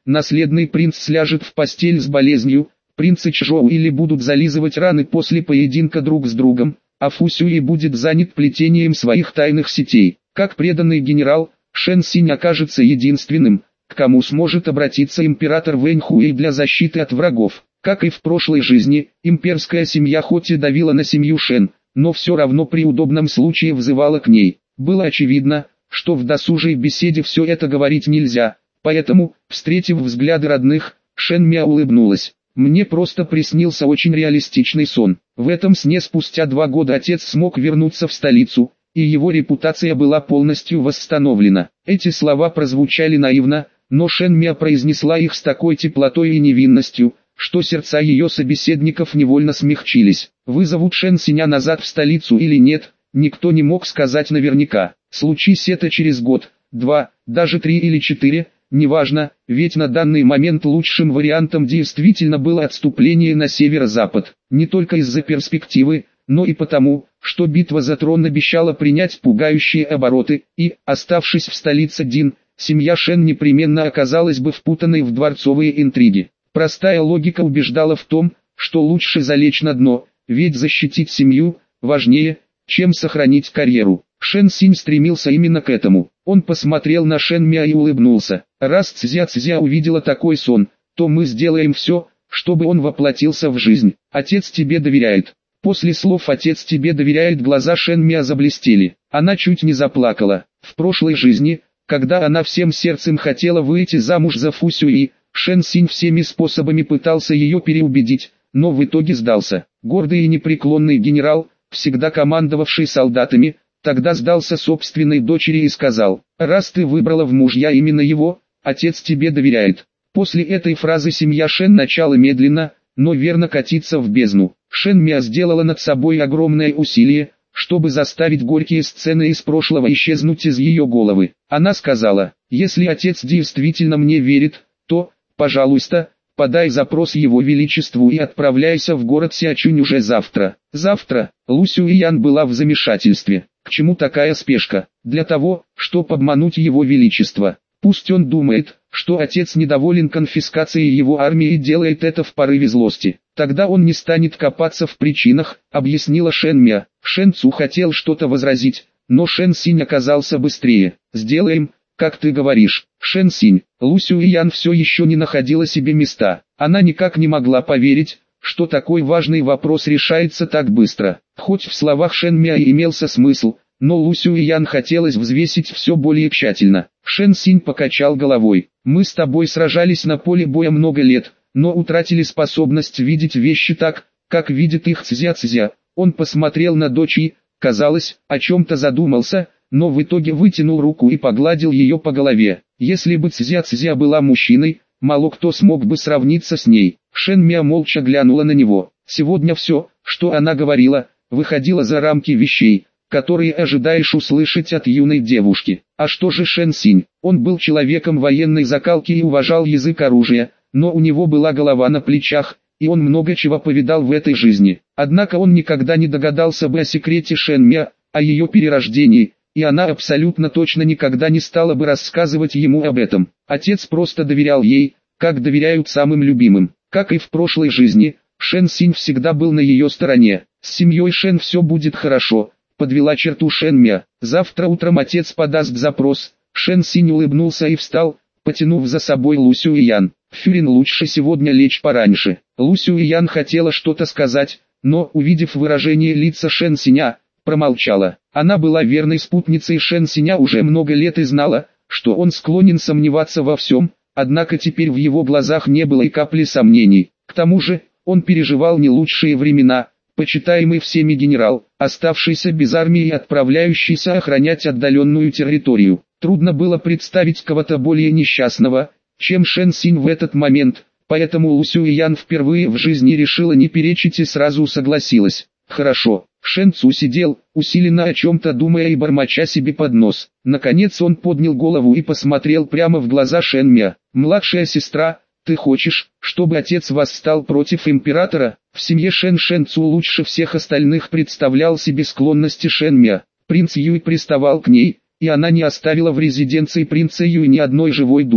наследный принц сляжет в постель с болезнью, принцы Чжоу или будут зализывать раны после поединка друг с другом, а Фу Сюй будет занят плетением своих тайных сетей. Как преданный генерал, Шэн Синь окажется единственным, к кому сможет обратиться император Вэнь Хуэй для защиты от врагов. Как и в прошлой жизни, имперская семья хоть и давила на семью Шэн, но все равно при удобном случае взывала к ней. Было очевидно, что в досужей беседе все это говорить нельзя, поэтому, встретив взгляды родных, Шэн Мя улыбнулась. «Мне просто приснился очень реалистичный сон. В этом сне спустя два года отец смог вернуться в столицу, и его репутация была полностью восстановлена». Эти слова прозвучали наивно, но Шэн Мя произнесла их с такой теплотой и невинностью, что сердца ее собеседников невольно смягчились. Вызовут Шэн Синя назад в столицу или нет, никто не мог сказать наверняка. Случись это через год, два, даже три или четыре, неважно, ведь на данный момент лучшим вариантом действительно было отступление на северо-запад. Не только из-за перспективы, но и потому, что битва за трон обещала принять пугающие обороты, и, оставшись в столице Дин, семья Шэн непременно оказалась бы впутанной в дворцовые интриги. Простая логика убеждала в том, что лучше залечь на дно, ведь защитить семью важнее, чем сохранить карьеру. Шэн Синь стремился именно к этому. Он посмотрел на Шэн Мя и улыбнулся. Раз Цзя Цзя увидела такой сон, то мы сделаем все, чтобы он воплотился в жизнь. Отец тебе доверяет. После слов «отец тебе доверяет» глаза Шэн Мя заблестели. Она чуть не заплакала. В прошлой жизни, когда она всем сердцем хотела выйти замуж за Фу Сюй, Шэн Синь всеми способами пытался ее переубедить, но в итоге сдался. Гордый и непреклонный генерал, всегда командовавший солдатами, тогда сдался собственной дочери и сказал: «Раз ты выбрала в мужья именно его, отец тебе доверяет». После этой фразы семья Шэн начала медленно, но верно катиться в бездну. Шэн Мя сделала над собой огромное усилие, чтобы заставить горькие сцены из прошлого исчезнуть из ее головы. Она сказала: «Если отец действительно мне верит, то, пожалуйста, подай запрос его величеству и отправляйся в город Сячунь уже завтра». Завтра. Лу Сюйян была в замешательстве. К чему такая спешка? Для того, чтобы обмануть его величество. Пусть он думает, что отец недоволен конфискацией его армии и делает это в порыве злости. Тогда он не станет копаться в причинах, объяснила Шэн Мя. Шэн Цу хотел что-то возразить, но Шэн Синь оказался быстрее. «Сделаем, как ты говоришь». Шэн Синь. Лу Сюйян все еще не находила себе места. Она никак не могла поверить, что такой важный вопрос решается так быстро. Хоть в словах Шэн Мя и имелся смысл, но Лу Сюйян хотелось взвесить все более тщательно. Шэн Синь покачал головой. «Мы с тобой сражались на поле боя много лет, но утратили способность видеть вещи так, как видит их Цзя Цзя». Он посмотрел на дочь и, казалось, о чем-то задумался, но в итоге вытянул руку и погладил ее по голове. Если бы Цзя Цзя была мужчиной, мало кто смог бы сравниться с ней. Шэн Мя молча глянула на него. Сегодня все, что она говорила, выходило за рамки вещей, которые ожидаешь услышать от юной девушки. А что же Шэн Синь? Он был человеком военной закалки и уважал язык оружия, но у него была голова на плечах, и он много чего повидал в этой жизни. Однако он никогда не догадался бы о секрете Шэн Мя, о ее перерождении, и она абсолютно точно никогда не стала бы рассказывать ему об этом. Отец просто доверял ей, как доверяют самым любимым. Как и в прошлой жизни, Шэн Синь всегда был на ее стороне. С семьей Шэн все будет хорошо, подвела черту Шэн Мя. Завтра утром отец подаст запрос. Шэн Синь улыбнулся и встал, потянув за собой Лу Сюйян. Фюрин, лучше сегодня лечь пораньше. Лу Сюйян хотела что-то сказать, но, увидев выражение лица Шэн Синя, промолчала. Она была верной спутницей Шэн Синя уже много лет и знала, что он склонен сомневаться во всем, однако теперь в его глазах не было и капли сомнений. К тому же, он переживал не лучшие времена, почитаемый всеми генерал, оставшийся без армии и отправляющийся охранять отдаленную территорию. Трудно было представить кого-то более несчастного, чем Шэн Синь в этот момент, поэтому Лу Сюйян впервые в жизни решила не перечить и сразу согласилась. Хорошо. Шэн Цу сидел, усиленно о чем-то думая и бормоча себе под нос. Наконец он поднял голову и посмотрел прямо в глаза Шэн Мя. «Младшая сестра, ты хочешь, чтобы отец восстал против императора?» В семье Шэн Шэн Цу лучше всех остальных представлял себе склонности Шэн Мя. Принц Юй приставал к ней, и она не оставила в резиденции принца Юй ни одной живой души.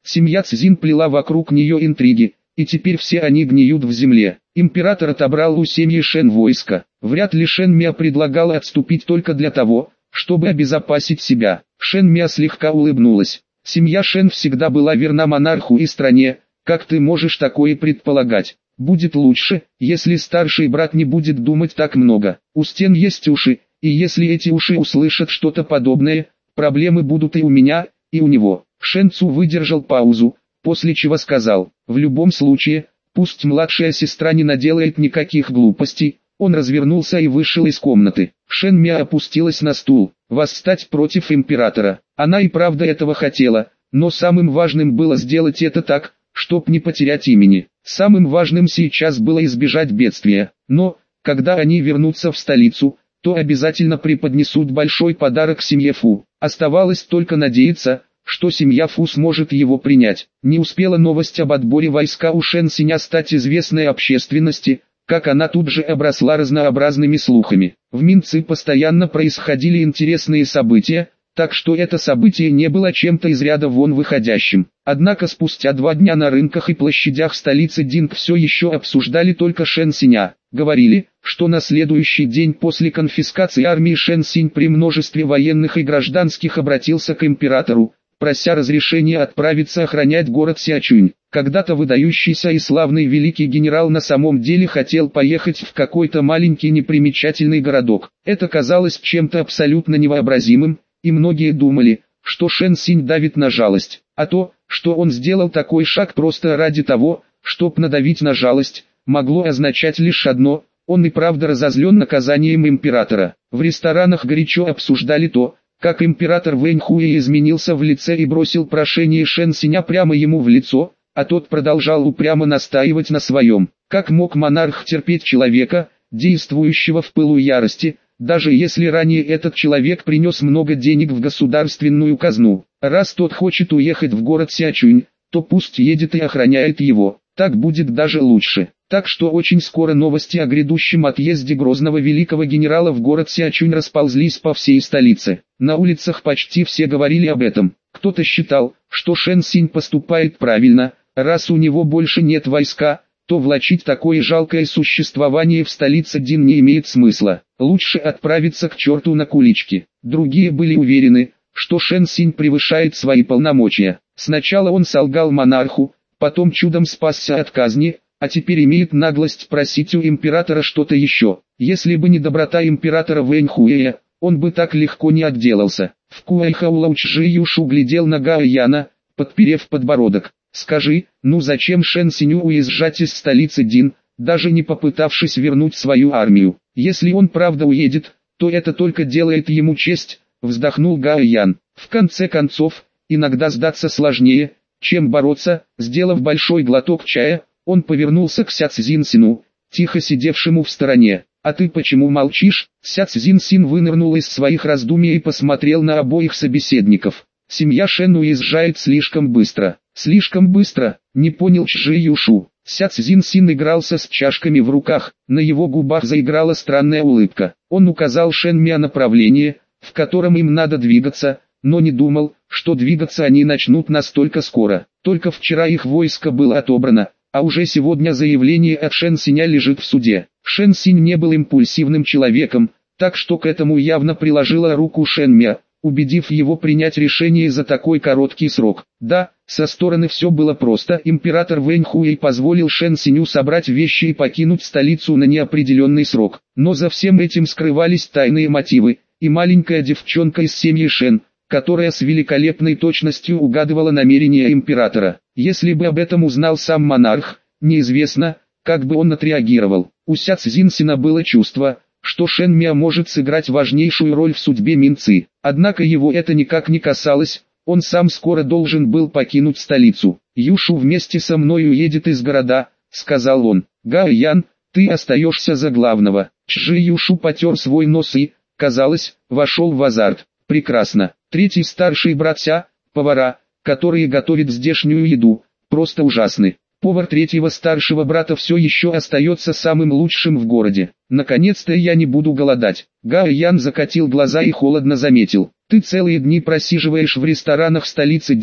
Семья Цзин плела вокруг нее интриги, и теперь все они гниют в земле. Император отобрал у семьи Шен войско. Вряд ли Шен Мя предлагал отступить только для того, чтобы обезопасить себя. Шен Мя слегка улыбнулась. Семья Шен всегда была верна монарху и стране, как ты можешь такое предполагать? Будет лучше, если старший брат не будет думать так много. У стен есть уши, и если эти уши услышат что-то подобное, проблемы будут и у меня, и у него. Шен Цу выдержал паузу, после чего сказал: в любом случае, пусть младшая сестра не наделает никаких глупостей. Он развернулся и вышел из комнаты. Шен Мя опустилась на стул. Восстать против императора. Она и правда этого хотела, но самым важным было сделать это так, чтоб не потерять имени. Самым важным сейчас было избежать бедствия. Но, когда они вернутся в столицу, то обязательно преподнесут большой подарок семье Фу. Оставалось только надеяться, что семья Фу сможет его принять. Не успела новость об отборе войска у Шен Синя стать известной общественности, как она тут же обросла разнообразными слухами. В Минцы постоянно происходили интересные события, так что это событие не было чем-то из ряда вон выходящим. Однако спустя два дня на рынках и площадях столицы Динг все еще обсуждали только Шен Синя. Говорили, что на следующий день после конфискации армии Шен Синь при множестве военных и гражданских обратился к императору, прося разрешения отправиться охранять город Сяочунь. Когда-то выдающийся и славный великий генерал на самом деле хотел поехать в какой-то маленький непримечательный городок. Это казалось чем-то абсолютно невообразимым, и многие думали, что Шен Синь давит на жалость. А то, что он сделал такой шаг просто ради того, чтоб надавить на жалость, могло означать лишь одно: он и правда разозлен наказанием императора. В ресторанах горячо обсуждали то, как император Вэнь Хуэй изменился в лице и бросил прошение Шен Синя прямо ему в лицо, а тот продолжал упрямо настаивать на своем. Как мог монарх терпеть человека, действующего в пылу ярости, даже если ранее этот человек принес много денег в государственную казну? Раз тот хочет уехать в город Сяочунь, то пусть едет и охраняет его, так будет даже лучше. Так что очень скоро новости о грядущем отъезде грозного великого генерала в город Сяочунь расползлись по всей столице. На улицах почти все говорили об этом. Кто-то считал, что Шен Синь поступает правильно, раз у него больше нет войска, то влачить такое жалкое существование в столице Дин не имеет смысла. Лучше отправиться к черту на кулички. Другие были уверены, что Шен Синь превышает свои полномочия. Сначала он солгал монарху, потом чудом спасся от казни, а теперь имеет наглость просить у императора что-то еще. Если бы не доброта императора Вэнь Хуэя, он бы так легко не отделался. В Куайхаула Чжи Юшу глядел на Гао Яна, подперев подбородок. «Скажи, ну зачем Шен Синю уезжать из столицы Дин, даже не попытавшись вернуть свою армию? Если он правда уедет, то это только делает ему честь», — вздохнул Гао Ян. «В конце концов, иногда сдаться сложнее, чем бороться». Сделав большой глоток чая, он повернулся к Ся Цзин Сину, тихо сидевшему в стороне. «А ты почему молчишь?» Ся Цзин Син вынырнул из своих раздумий и посмотрел на обоих собеседников. «Семья Шен уезжает слишком быстро». «Слишком быстро», — не понял Чжи Юшу. Ся Цзин Син игрался с чашками в руках, на его губах заиграла странная улыбка. Он указал Шен Мя направление, в котором им надо двигаться, но не думал, что двигаться они начнут настолько скоро. Только вчера их войско было отобрано, а уже сегодня заявление от Шен Синя лежит в суде. Шен Синь не был импульсивным человеком, так что к этому явно приложила руку Шен Мя, убедив его принять решение за такой короткий срок. Да, со стороны все было просто. Император Вэнь Хуэй позволил Шен Синю собрать вещи и покинуть столицу на неопределенный срок. Но за всем этим скрывались тайные мотивы, и маленькая девчонка из семьи Шен, которая с великолепной точностью угадывала намерения императора. Если бы об этом узнал сам монарх, неизвестно, как бы он отреагировал. У Ся Цзин Сина было чувство, что Шен Мя может сыграть важнейшую роль в судьбе Минцы. Однако его это никак не касалось, он сам скоро должен был покинуть столицу. «Юшу вместе со мной уедет из города», — сказал он. «Гао Ян, ты остаешься за главного». Чжи Юшу потер свой нос и, казалось, вошел в азарт. «Прекрасно. Третий старший брат Ся, повара, которые готовят здешнюю еду, просто ужасны. Повар третьего старшего брата все еще остается самым лучшим в городе. Наконец-то я не буду голодать». Гао Ян закатил глаза и холодно заметил. «Ты целые дни просиживаешь в ресторанах столицы Дин,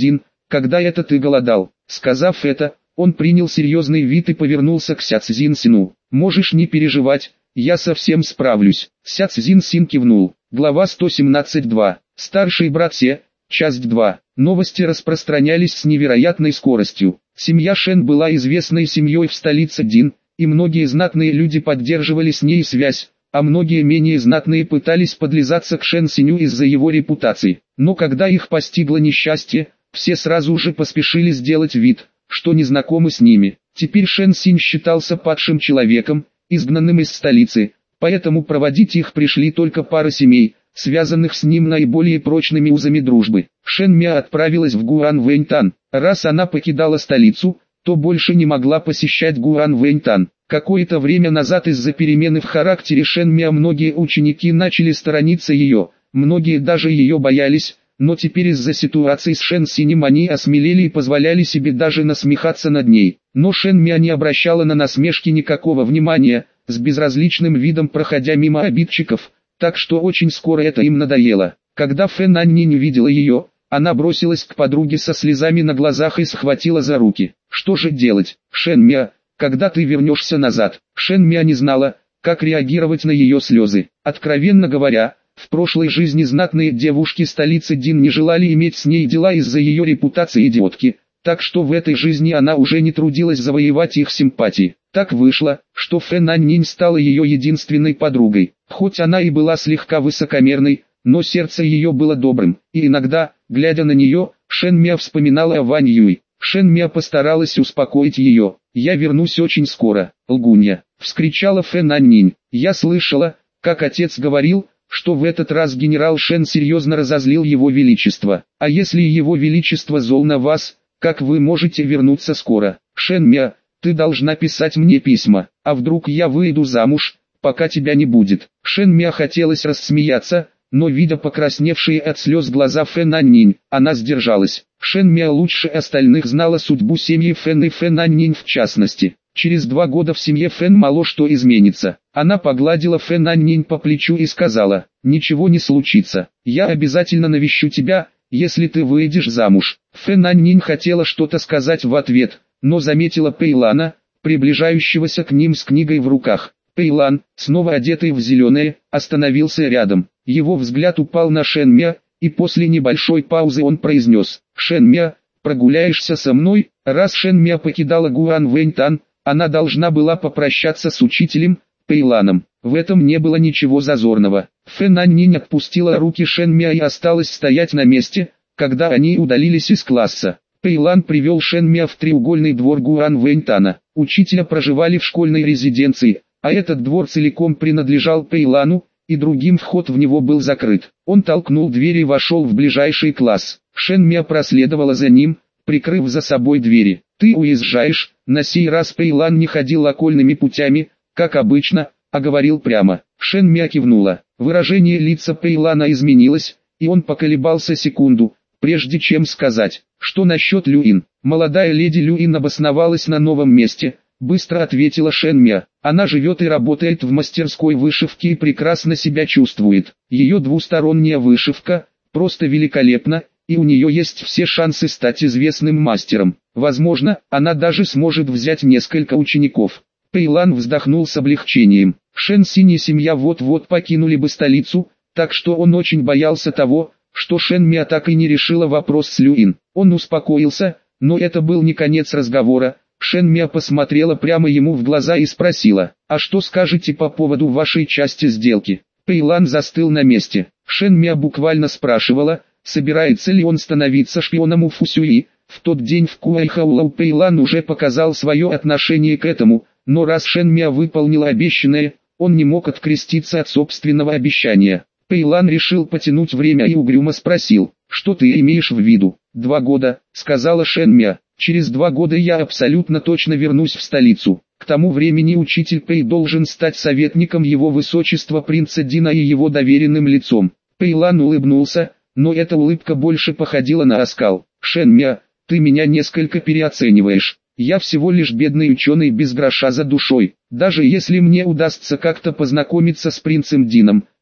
когда это ты голодал?» Сказав это, он принял серьезный вид и повернулся к Ся Цзиньсину. «Можешь не переживать, я совсем справлюсь». Ся Цзиньсин кивнул. Глава сто семнадцать два. Старший брат Се, часть два. Новости распространялись с невероятной скоростью. Семья Шен была известной семьей в столице Дин, и многие знатные люди поддерживали с ней связь, а многие менее знатные пытались подлизаться к Шен Синю из-за его репутации. Но когда их постигло несчастье, все сразу же поспешили сделать вид, что не знакомы с ними. Теперь Шен Синь считался падшим человеком, изгнанным из столицы, поэтому проводить их пришли только пара семей, связанных с ним наиболее прочными узами дружбы. Шен Мя отправилась в Гуан Вэньтан. Раз она покидала столицу, то больше не могла посещать Гуан Вэньтан. Какое-то время назад из-за перемены в характере Шен Мя многие ученики начали сторониться ее, многие даже ее боялись, но теперь из-за ситуации с Шен Синем они осмелели и позволяли себе даже насмехаться над ней. Но Шен Мя не обращала на насмешки никакого внимания, с безразличным видом проходя мимо обидчиков, так что очень скоро это им надоело. Когда Фэн Аннинь увидела ее, она бросилась к подруге со слезами на глазах и схватила за руки. «Что же делать, Шен Мя, когда ты вернешься назад?» Шен Мя не знала, как реагировать на ее слезы. Откровенно говоря, в прошлой жизни знатные девушки столицы Дин не желали иметь с ней дела из-за ее репутации идиотки, так что в этой жизни она уже не трудилась завоевать их симпатии. Так вышло, что Фэн Аннинь стала ее единственной подругой. Хоть она и была слегка высокомерной, но сердце ее было добрым, и иногда, глядя на нее, Шен Мя вспоминала о Вань Юй. Шен Мя постаралась успокоить ее. «Я вернусь очень скоро, лгунья!» — вскричала Фэн Аннинь. «Я слышала, как отец говорил, что в этот раз генерал Шен серьезно разозлил его величество. А если его величество зол на вас, как вы можете вернуться скоро? Шен Мя, ты должна писать мне письма, а вдруг я выйду замуж, пока тебя не будет». Шен Мя хотелось рассмеяться, но видя покрасневшие от слез глаза Фэн Аннинь, она сдержалась. Шен Мя лучше остальных знала судьбу семьи Фэн и Фэн Аннинь в частности. Через два года в семье Фэн мало что изменится. Она погладила Фэн Аннинь по плечу и сказала: «Ничего не случится, я обязательно навещу тебя, если ты выйдешь замуж». Фэн Аннинь хотела что-то сказать в ответ, но заметила Пэйлана, приближающегося к ним с книгой в руках. Пэйлан, снова одетый в зеленое, остановился рядом. Его взгляд упал на Шен Мя, и после небольшой паузы он произнес: «Шен Мя, прогуляешься со мной?» Раз Шен Мя покидала Гуан Вэньтан, она должна была попрощаться с учителем, Пэйланом. В этом не было ничего зазорного. Фэн Аннинь отпустила руки Шен Мя и осталась стоять на месте, когда они удалились из класса. Пэйлан привел Шен Мя в треугольный двор Гуан Вэньтана. Учителя проживали в школьной резиденции, а этот двор целиком принадлежал Пэйлану, и другим вход в него был закрыт. Он толкнул дверь и вошел в ближайший класс. Шен Мя проследовала за ним, прикрыв за собой двери. «Ты уезжаешь?» На сей раз Пэйлан не ходил окольными путями, как обычно, а говорил прямо. Шен Мя кивнула. Выражение лица Пэйлана изменилось, и он поколебался секунду, прежде чем сказать: «Что насчет Люин?» Молодая леди Люин обосновалась на новом месте, быстро ответила Шен Мя. Она живет и работает в мастерской вышивки и прекрасно себя чувствует. Ее двусторонняя вышивка просто великолепна, и у нее есть все шансы стать известным мастером. Возможно, она даже сможет взять несколько учеников. Пэйлан вздохнул с облегчением. Шен Синь и семья вот-вот покинули бы столицу, так что он очень боялся того, что Шен Мя так и не решила вопрос с Люин. Он успокоился, но это был не конец разговора. Шен Мя посмотрела прямо ему в глаза и спросила: «А что скажете по поводу вашей части сделки?» Пэйлан застыл на месте. Шен Мя буквально спрашивала, собирается ли он становиться шпионом у Фусюи. В тот день в Куайхаулау Пэйлан уже показал свое отношение к этому, но раз Шен Мя выполнила обещанное, он не мог откреститься от собственного обещания. Пэйлан решил потянуть время и угрюмо спросил: «Что ты имеешь в виду?» «Два года», — сказала Шен Мя. «Через два года я абсолютно точно вернусь в столицу. К тому времени учитель Пэй должен стать советником его высочества принца Дина и его доверенным лицом». Пэйлан улыбнулся, но эта улыбка больше походила на оскал. «Шен Мя, ты меня несколько переоцениваешь. Я всего лишь бедный ученый без гроша за душой. Даже если мне удастся как-то познакомиться с принцем Дином,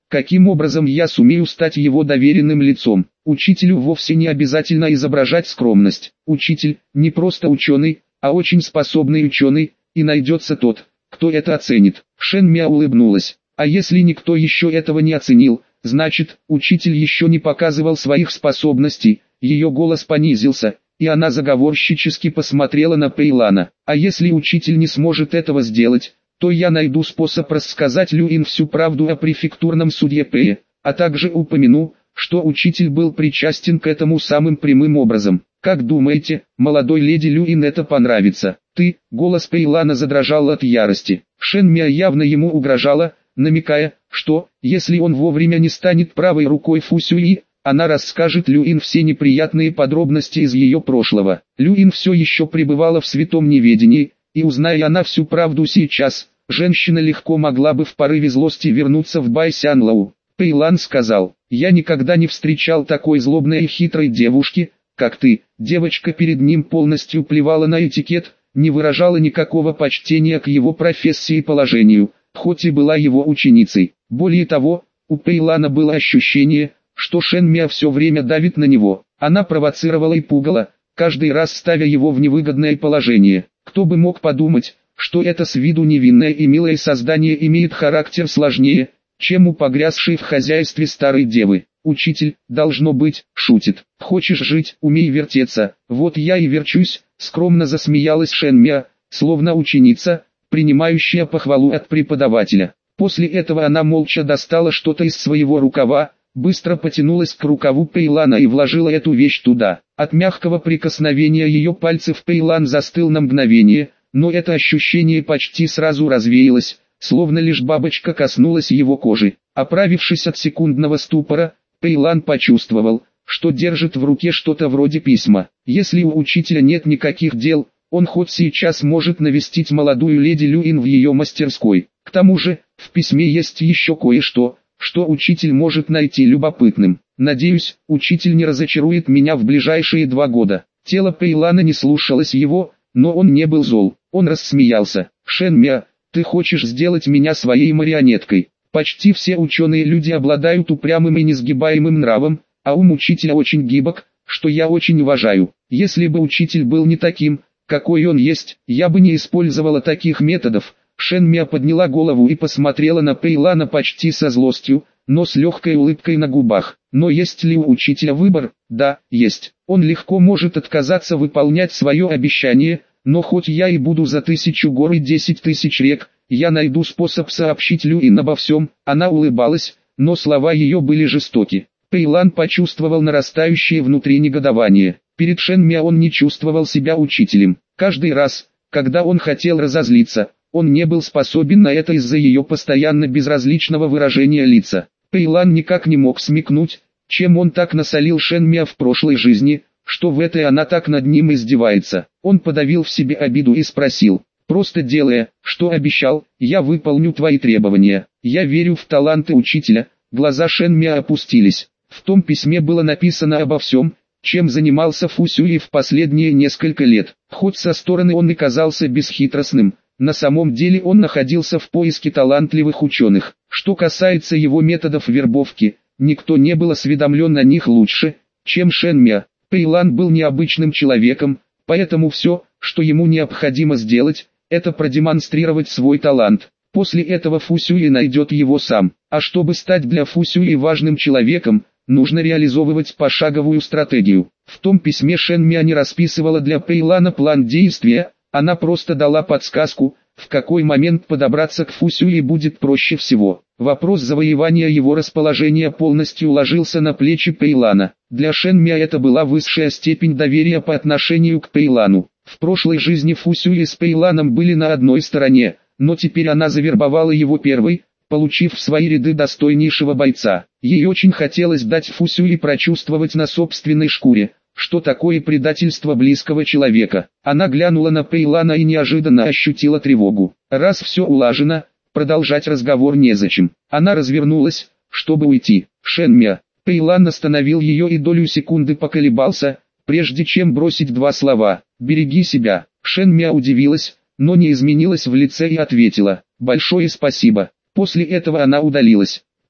Каким образом я сумею стать его доверенным лицом? Учителю вовсе не обязательно изображать скромность. Учитель не просто ученый, а очень способный ученый, и найдется тот, кто это оценит. Шэн Мя улыбнулась. А если никто еще этого не оценил, значит, учитель еще не показывал своих способностей. Ее голос понизился, и она заговорщически посмотрела на Пэйлана. А если учитель не сможет этого сделать, то я найду способ рассказать Люин всю правду о префектурном судье Пэе, а также упомяну, что учитель был причастен к этому самым прямым образом. Как думаете, молодой леди Люин это понравится? Ты, голос Пэйлана задрожал от ярости. Шэн Мя явно ему угрожала, намекая, что, если он вовремя не станет правой рукой Фу Сюи, она расскажет Люин все неприятные подробности из ее прошлого. Люин все еще пребывала в святом неведении, и узная она всю правду сейчас, женщина легко могла бы в порыве злости вернуться в Байсянлоу. Пэйлан сказал: «Я никогда не встречал такой злобной и хитрой девушки, как ты». Девочка перед ним полностью плевала на этикет, не выражала никакого почтения к его профессии и положению, хоть и была его ученицей. Более того, у Пэйлана было ощущение, что Шэн Мя все время давит на него. Она провоцировала и пугала, каждый раз ставя его в невыгодное положение. Кто бы мог подумать, что это с виду невинное и милое создание имеет характер сложнее, чем у погрязшей в хозяйстве старой девы. Учитель, должно быть, шутит. Хочешь жить, умей вертеться. Вот я и верчусь, скромно засмеялась Шэн Мя, словно ученица, принимающая похвалу от преподавателя. После этого она молча достала что-то из своего рукава, быстро потянулась к рукаву Пэйлана и вложила эту вещь туда. От мягкого прикосновения ее пальцев Пэйлан застыл на мгновение, но это ощущение почти сразу развеялось, словно лишь бабочка коснулась его кожи. Оправившись от секундного ступора, Пэйлан почувствовал, что держит в руке что-то вроде письма. Если у учителя нет никаких дел, он хоть сейчас может навестить молодую леди Люин в ее мастерской. К тому же, в письме есть еще кое-что, что учитель может найти любопытным. Надеюсь, учитель не разочарует меня в ближайшие два года. Тело Пэйлана не слушалось его, но он не был зол. Он рассмеялся. Шэн Мя, ты хочешь сделать меня своей марионеткой? Почти все ученые люди обладают упрямым и несгибаемым нравом, а ум учителя очень гибок, что я очень уважаю. Если бы учитель был не таким, какой он есть, я бы не использовала таких методов. Шэн Мя подняла голову и посмотрела на Пэйлана почти со злостью, но с легкой улыбкой на губах. Но есть ли у учителя выбор? Да, есть. Он легко может отказаться выполнять свое обещание, но хоть я и буду за тысячу гор и десять тысяч рек, я найду способ сообщить Люин обо всем. Она улыбалась, но слова ее были жестоки. Пэйлан почувствовал нарастающее внутри негодование. Перед Шэн Мя он не чувствовал себя учителем. Каждый раз, когда он хотел разозлиться, он не был способен на это из-за ее постоянно безразличного выражения лица. Пэйлан никак не мог смекнуть, чем он так насолил Шэн Мя в прошлой жизни, что в этой она так над ним издевается. Он подавил в себе обиду и спросил: «Просто делая, что обещал, я выполню твои требования. Я верю в таланты учителя». Глаза Шэн Мя опустились. В том письме было написано обо всем, чем занимался Фу Сюи в последние несколько лет. Хоть со стороны он и казался бесхитростным, на самом деле он находился в поиске талантливых ученых. Что касается его методов вербовки, никто не был осведомлен о них лучше, чем Шэн Мя. Пэйлан был необычным человеком, поэтому все, что ему необходимо сделать, это продемонстрировать свой талант. После этого Фу Сюи найдет его сам. А чтобы стать для Фу Сюи важным человеком, нужно реализовывать пошаговую стратегию. В том письме Шэн Мя не расписывала для Пэйлана план действия, она просто дала подсказку, в какой момент подобраться к Фу Сюи будет проще всего. Вопрос завоевания его расположения полностью ложился на плечи Пэйлана. Для Шэн Мя это была высшая степень доверия по отношению к Пэйлану. В прошлой жизни Фу Сюи с Пэйланом были на одной стороне, но теперь она завербовала его первой, получив в свои ряды достойнейшего бойца. Ей очень хотелось дать Фу Сюи прочувствовать на собственной шкуре, что такое предательство близкого человека. Она глянула на Пэйлана и неожиданно ощутила тревогу. Раз все улажено, продолжать разговор незачем. Она развернулась, чтобы уйти. Шэн Мя. Пэйлан остановил ее и долю секунды поколебался, прежде чем бросить два слова: «Береги себя». Шэн Мя удивилась, но не изменилась в лице и ответила: «Большое спасибо». После этого она удалилась.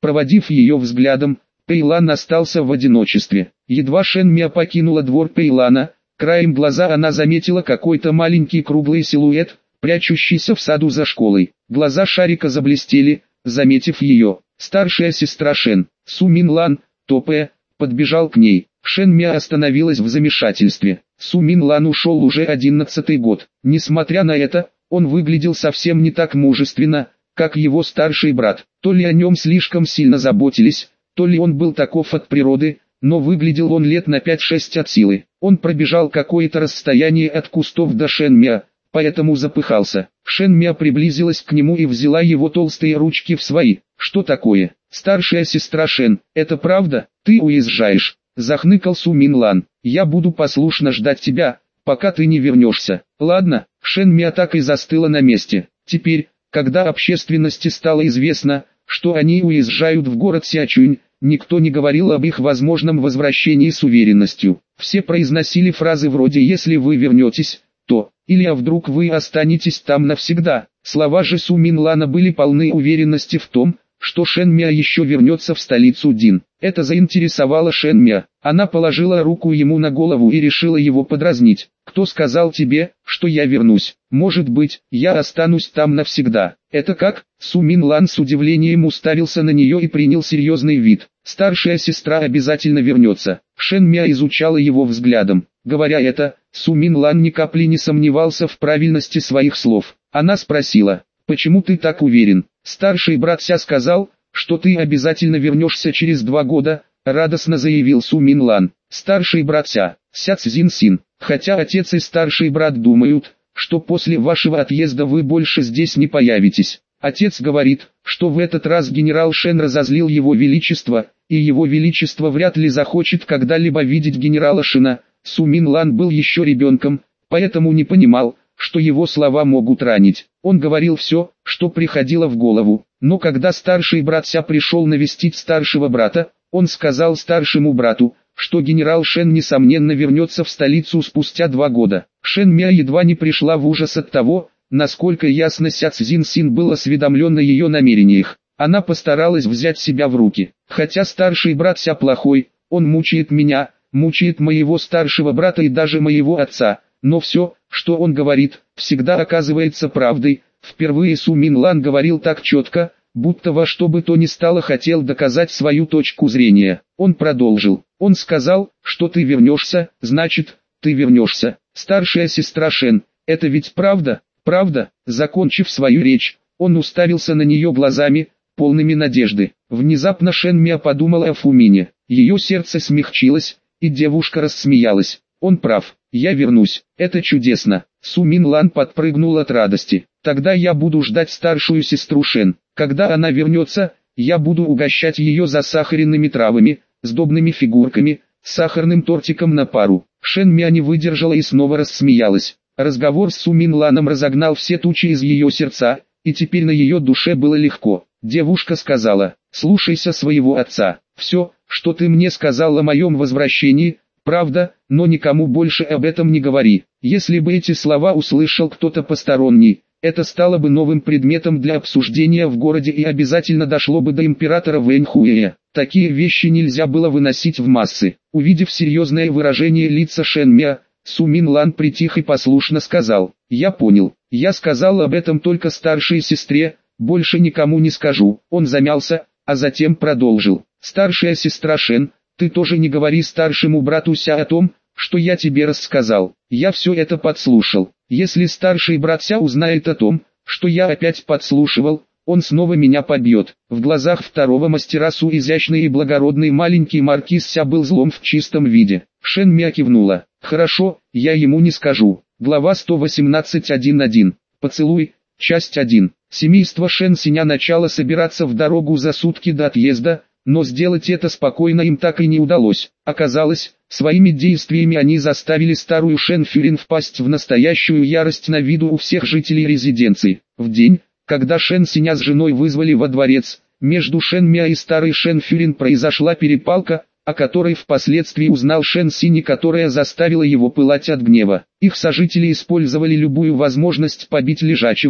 Проводив ее взглядом, Пейлан остался в одиночестве. Едва Шен Миа покинула двор Пейлана, краем глаза она заметила какой-то маленький круглый силуэт, прячущийся в саду за школой. Глаза шарика заблестели, заметив ее. Старшая сестра Шен, Су Мин Лан, топая, подбежал к ней. Шен Миа остановилась в замешательстве. Су Мин Лан ушел уже одиннадцатый год. Несмотря на это, он выглядел совсем не так мужественно, как его старший брат. То ли о нем слишком сильно заботились, то ли он был таков от природы, но выглядел он лет на пять-шесть от силы. Он пробежал какое-то расстояние от кустов до Шен Миа, поэтому запыхался. Шен Миа приблизилась к нему и взяла его толстые ручки в свои. «Что такое? Старшая сестра Шен, это правда? Ты уезжаешь?» Захныкал Су Мин Лан. «Я буду послушно ждать тебя, пока ты не вернешься. Ладно». Шен Миа так и застыла на месте. Теперь, когда общественности стало известно, что они уезжают в город Сячунь, никто не говорил об их возможном возвращении с уверенностью. Все произносили фразы вроде «если вы вернетесь, то…» или «а вдруг вы останетесь там навсегда». Слова же Су Мин Лана были полны уверенности в том, что Шен Миа еще вернется в столицу Дин. Это заинтересовало Шен Миа. Она положила руку ему на голову и решила его подразнить. «Кто сказал тебе, что я вернусь? Может быть, я останусь там навсегда?» «Это как?» Су Мин Лан с удивлением уставился на нее и принял серьезный вид. «Старшая сестра обязательно вернется». Шен Миа изучала его взглядом. Говоря это, Су Мин Лан ни капли не сомневался в правильности своих слов. Она спросила: «Почему ты так уверен?» «Старший брат Ся сказал, что ты обязательно вернешься через два года», — радостно заявил Су Мин Лан. «Старший брат Ся, Ся Цзин Син, хотя отец и старший брат думают, что после вашего отъезда вы больше здесь не появитесь. Отец говорит, что в этот раз генерал Шен разозлил его величество, и его величество вряд ли захочет когда-либо видеть генерала Шена». Су Мин Лан был еще ребенком, поэтому не понимал, что его слова могут ранить. Он говорил все, что приходило в голову. Но когда старший брат Ся пришел навестить старшего брата, он сказал старшему брату, что генерал Шен несомненно вернется в столицу спустя два года. Шен Миа едва не пришла в ужас от того, насколько ясно Ся Цзин Син был осведомлен о ее намерениях. Она постаралась взять себя в руки. «Хотя старший брат Ся плохой, он мучает меня, мучает моего старшего брата и даже моего отца, но все, что он говорит, всегда оказывается правдой». Впервые Су Мин Лан говорил так четко, будто во что бы то ни стало хотел доказать свою точку зрения. Он продолжил: «Он сказал, что ты вернешься, значит, ты вернешься. Старшая сестра Шен, это ведь правда, правда?» Закончив свою речь, он уставился на нее глазами, полными надежды. Внезапно Шен Миа подумала о Фумине. Ее сердце смягчилось, и девушка рассмеялась. «Он прав, я вернусь, это чудесно». Су Мин Лан подпрыгнул от радости. «Тогда я буду ждать старшую сестру Шен. Когда она вернется, я буду угощать ее засахаренными травами, сдобными фигурками, сахарным тортиком на пару». Шен Миа не выдержала и снова рассмеялась. Разговор с Су Мин Ланом разогнал все тучи из ее сердца, и теперь на ее душе было легко. Девушка сказала: «Слушайся своего отца. Все, что ты мне сказал о моем возвращении, правда, но никому больше об этом не говори». Если бы эти слова услышал кто-то посторонний, это стало бы новым предметом для обсуждения в городе и обязательно дошло бы до императора Вэньхуэя. Такие вещи нельзя было выносить в массы. Увидев серьезное выражение лица Шен Миа, Су Мин Лан притих и послушно сказал: «Я понял. Я сказал об этом только старшей сестре, больше никому не скажу». Он замялся, а затем продолжил: «Старшая сестра Шен, ты тоже не говори старшему брату Ся о том, что я тебе рассказал. Я все это подслушал. Если старший брат Ся узнает о том, что я опять подслушивал, он снова меня побьет». В глазах второго мастера Су изящный и благородный маленький маркиз Ся был злом в чистом виде. Шен Миа кивнула. «Хорошо, я ему не скажу». Глава сто восемнадцать точка один точка один. Поцелуй. Часть один. Семейство Шен Синя начало собираться в дорогу за сутки до отъезда, но сделать это спокойно им так и не удалось. Оказалось, своими действиями они заставили старую Шен Фюрин впасть в настоящую ярость на виду у всех жителей резиденции. В день, когда Шен Синя с женой вызвали во дворец, между Шен Миа и старой Шен Фюрин произошла перепалка, о которой впоследствии узнал Шен Синь, которая заставила его пылать от гнева. Их сожители использовали любую возможность побить лежачего,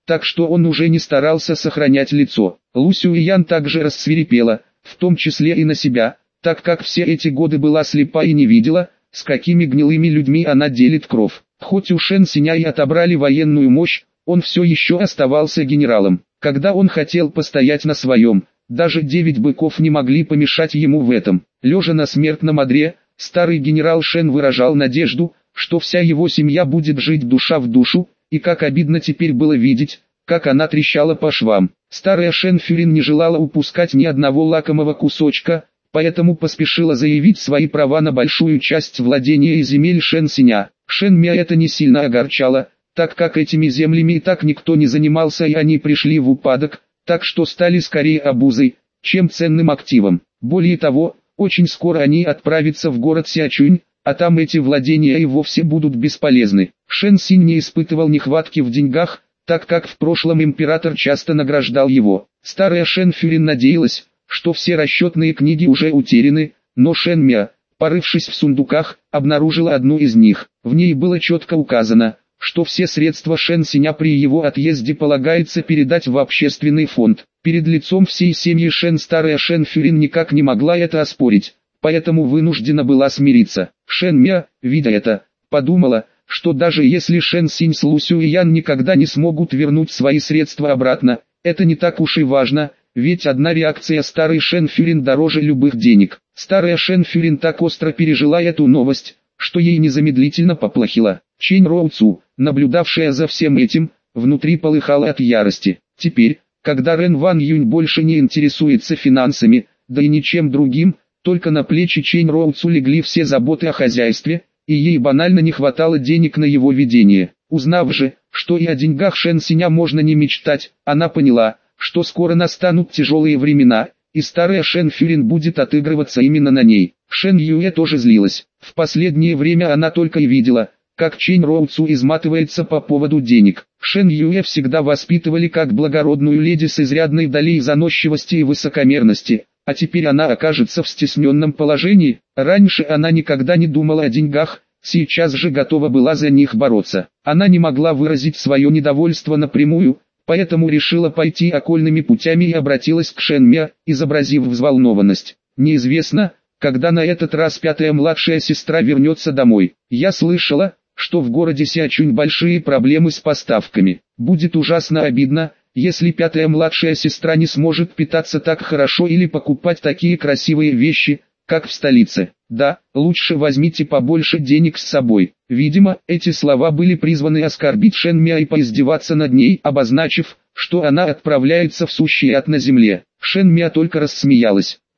так что он уже не старался сохранять лицо. Лу Сюэян также рассвирепела, в том числе и на себя, так как все эти годы была слепа и не видела, с какими гнилыми людьми она делит кров. Хоть у Шэн Синя и отобрали военную мощь, он все еще оставался генералом. Когда он хотел постоять на своем, даже девять быков не могли помешать ему в этом. Лежа на смертном одре, старый генерал Шэн выражал надежду, что вся его семья будет жить душа в душу, и как обидно теперь было видеть, как она трещала по швам. Старая Шэн Фюрин не желала упускать ни одного лакомого кусочка, поэтому поспешила заявить свои права на большую часть владения и земель Шэн Синя. Шэн Мя это не сильно огорчало, так как этими землями и так никто не занимался и они пришли в упадок, так что стали скорее обузой, чем ценным активом. Более того, очень скоро они отправятся в город Сячунь, а там эти владения и вовсе будут бесполезны. Шэн Синь не испытывал нехватки в деньгах, так как в прошлом император часто награждал его. Старая Шэн Фюрин надеялась, что все расчетные книги уже утеряны, но Шэн Мя, порывшись в сундуках, обнаружила одну из них. В ней было четко указано, что все средства Шэн Синя при его отъезде полагается передать в общественный фонд. Перед лицом всей семьи Шэн старая Шэн Фюрин никак не могла это оспорить, поэтому вынуждена была смириться. Шэн Мя, видя это, подумала, что даже если Шэн Синь с Лу Сюэян никогда не смогут вернуть свои средства обратно, это не так уж и важно, ведь одна реакция старой Шэн Фюрин дороже любых денег. Старая Шэн Фюрин так остро пережила эту новость, что ей незамедлительно поплохело. Чэнь Роу Цу, наблюдавшая за всем этим, внутри полыхала от ярости. Теперь, когда Рен Ван Юнь больше не интересуется финансами, да и ничем другим, только на плечи Чэнь Роу Цу легли все заботы о хозяйстве, и ей банально не хватало денег на его ведение. Узнав же, что и о деньгах Шэн Синя можно не мечтать, она поняла, что скоро настанут тяжелые времена, и старая Шэн Фюрин будет отыгрываться именно на ней. Шэн Юэ тоже злилась. В последнее время она только и видела, как Чэнь Роу Цу изматывается по поводу денег. Шэн Юэ всегда воспитывали как благородную леди с изрядной долей заносчивости и высокомерности, а теперь она окажется в стесненном положении. Раньше она никогда не думала о деньгах, сейчас же готова была за них бороться. Она не могла выразить свое недовольство напрямую, поэтому решила пойти окольными путями и обратилась к Шэн Мя, изобразив взволнованность. Неизвестно, когда на этот раз пятая младшая сестра вернется домой. Я слышала, что в городе Сячунь большие проблемы с поставками. Будет ужасно обидно, если пятая младшая сестра не сможет питаться так хорошо или покупать такие красивые вещи, как в столице. Да, лучше возьмите побольше денег с собой. Видимо, эти слова были призваны оскорбить Шэн Мя и поиздеваться над ней, обозначив, что она отправляется в сущий ад на земле. Шэн Мя только рассмеялась.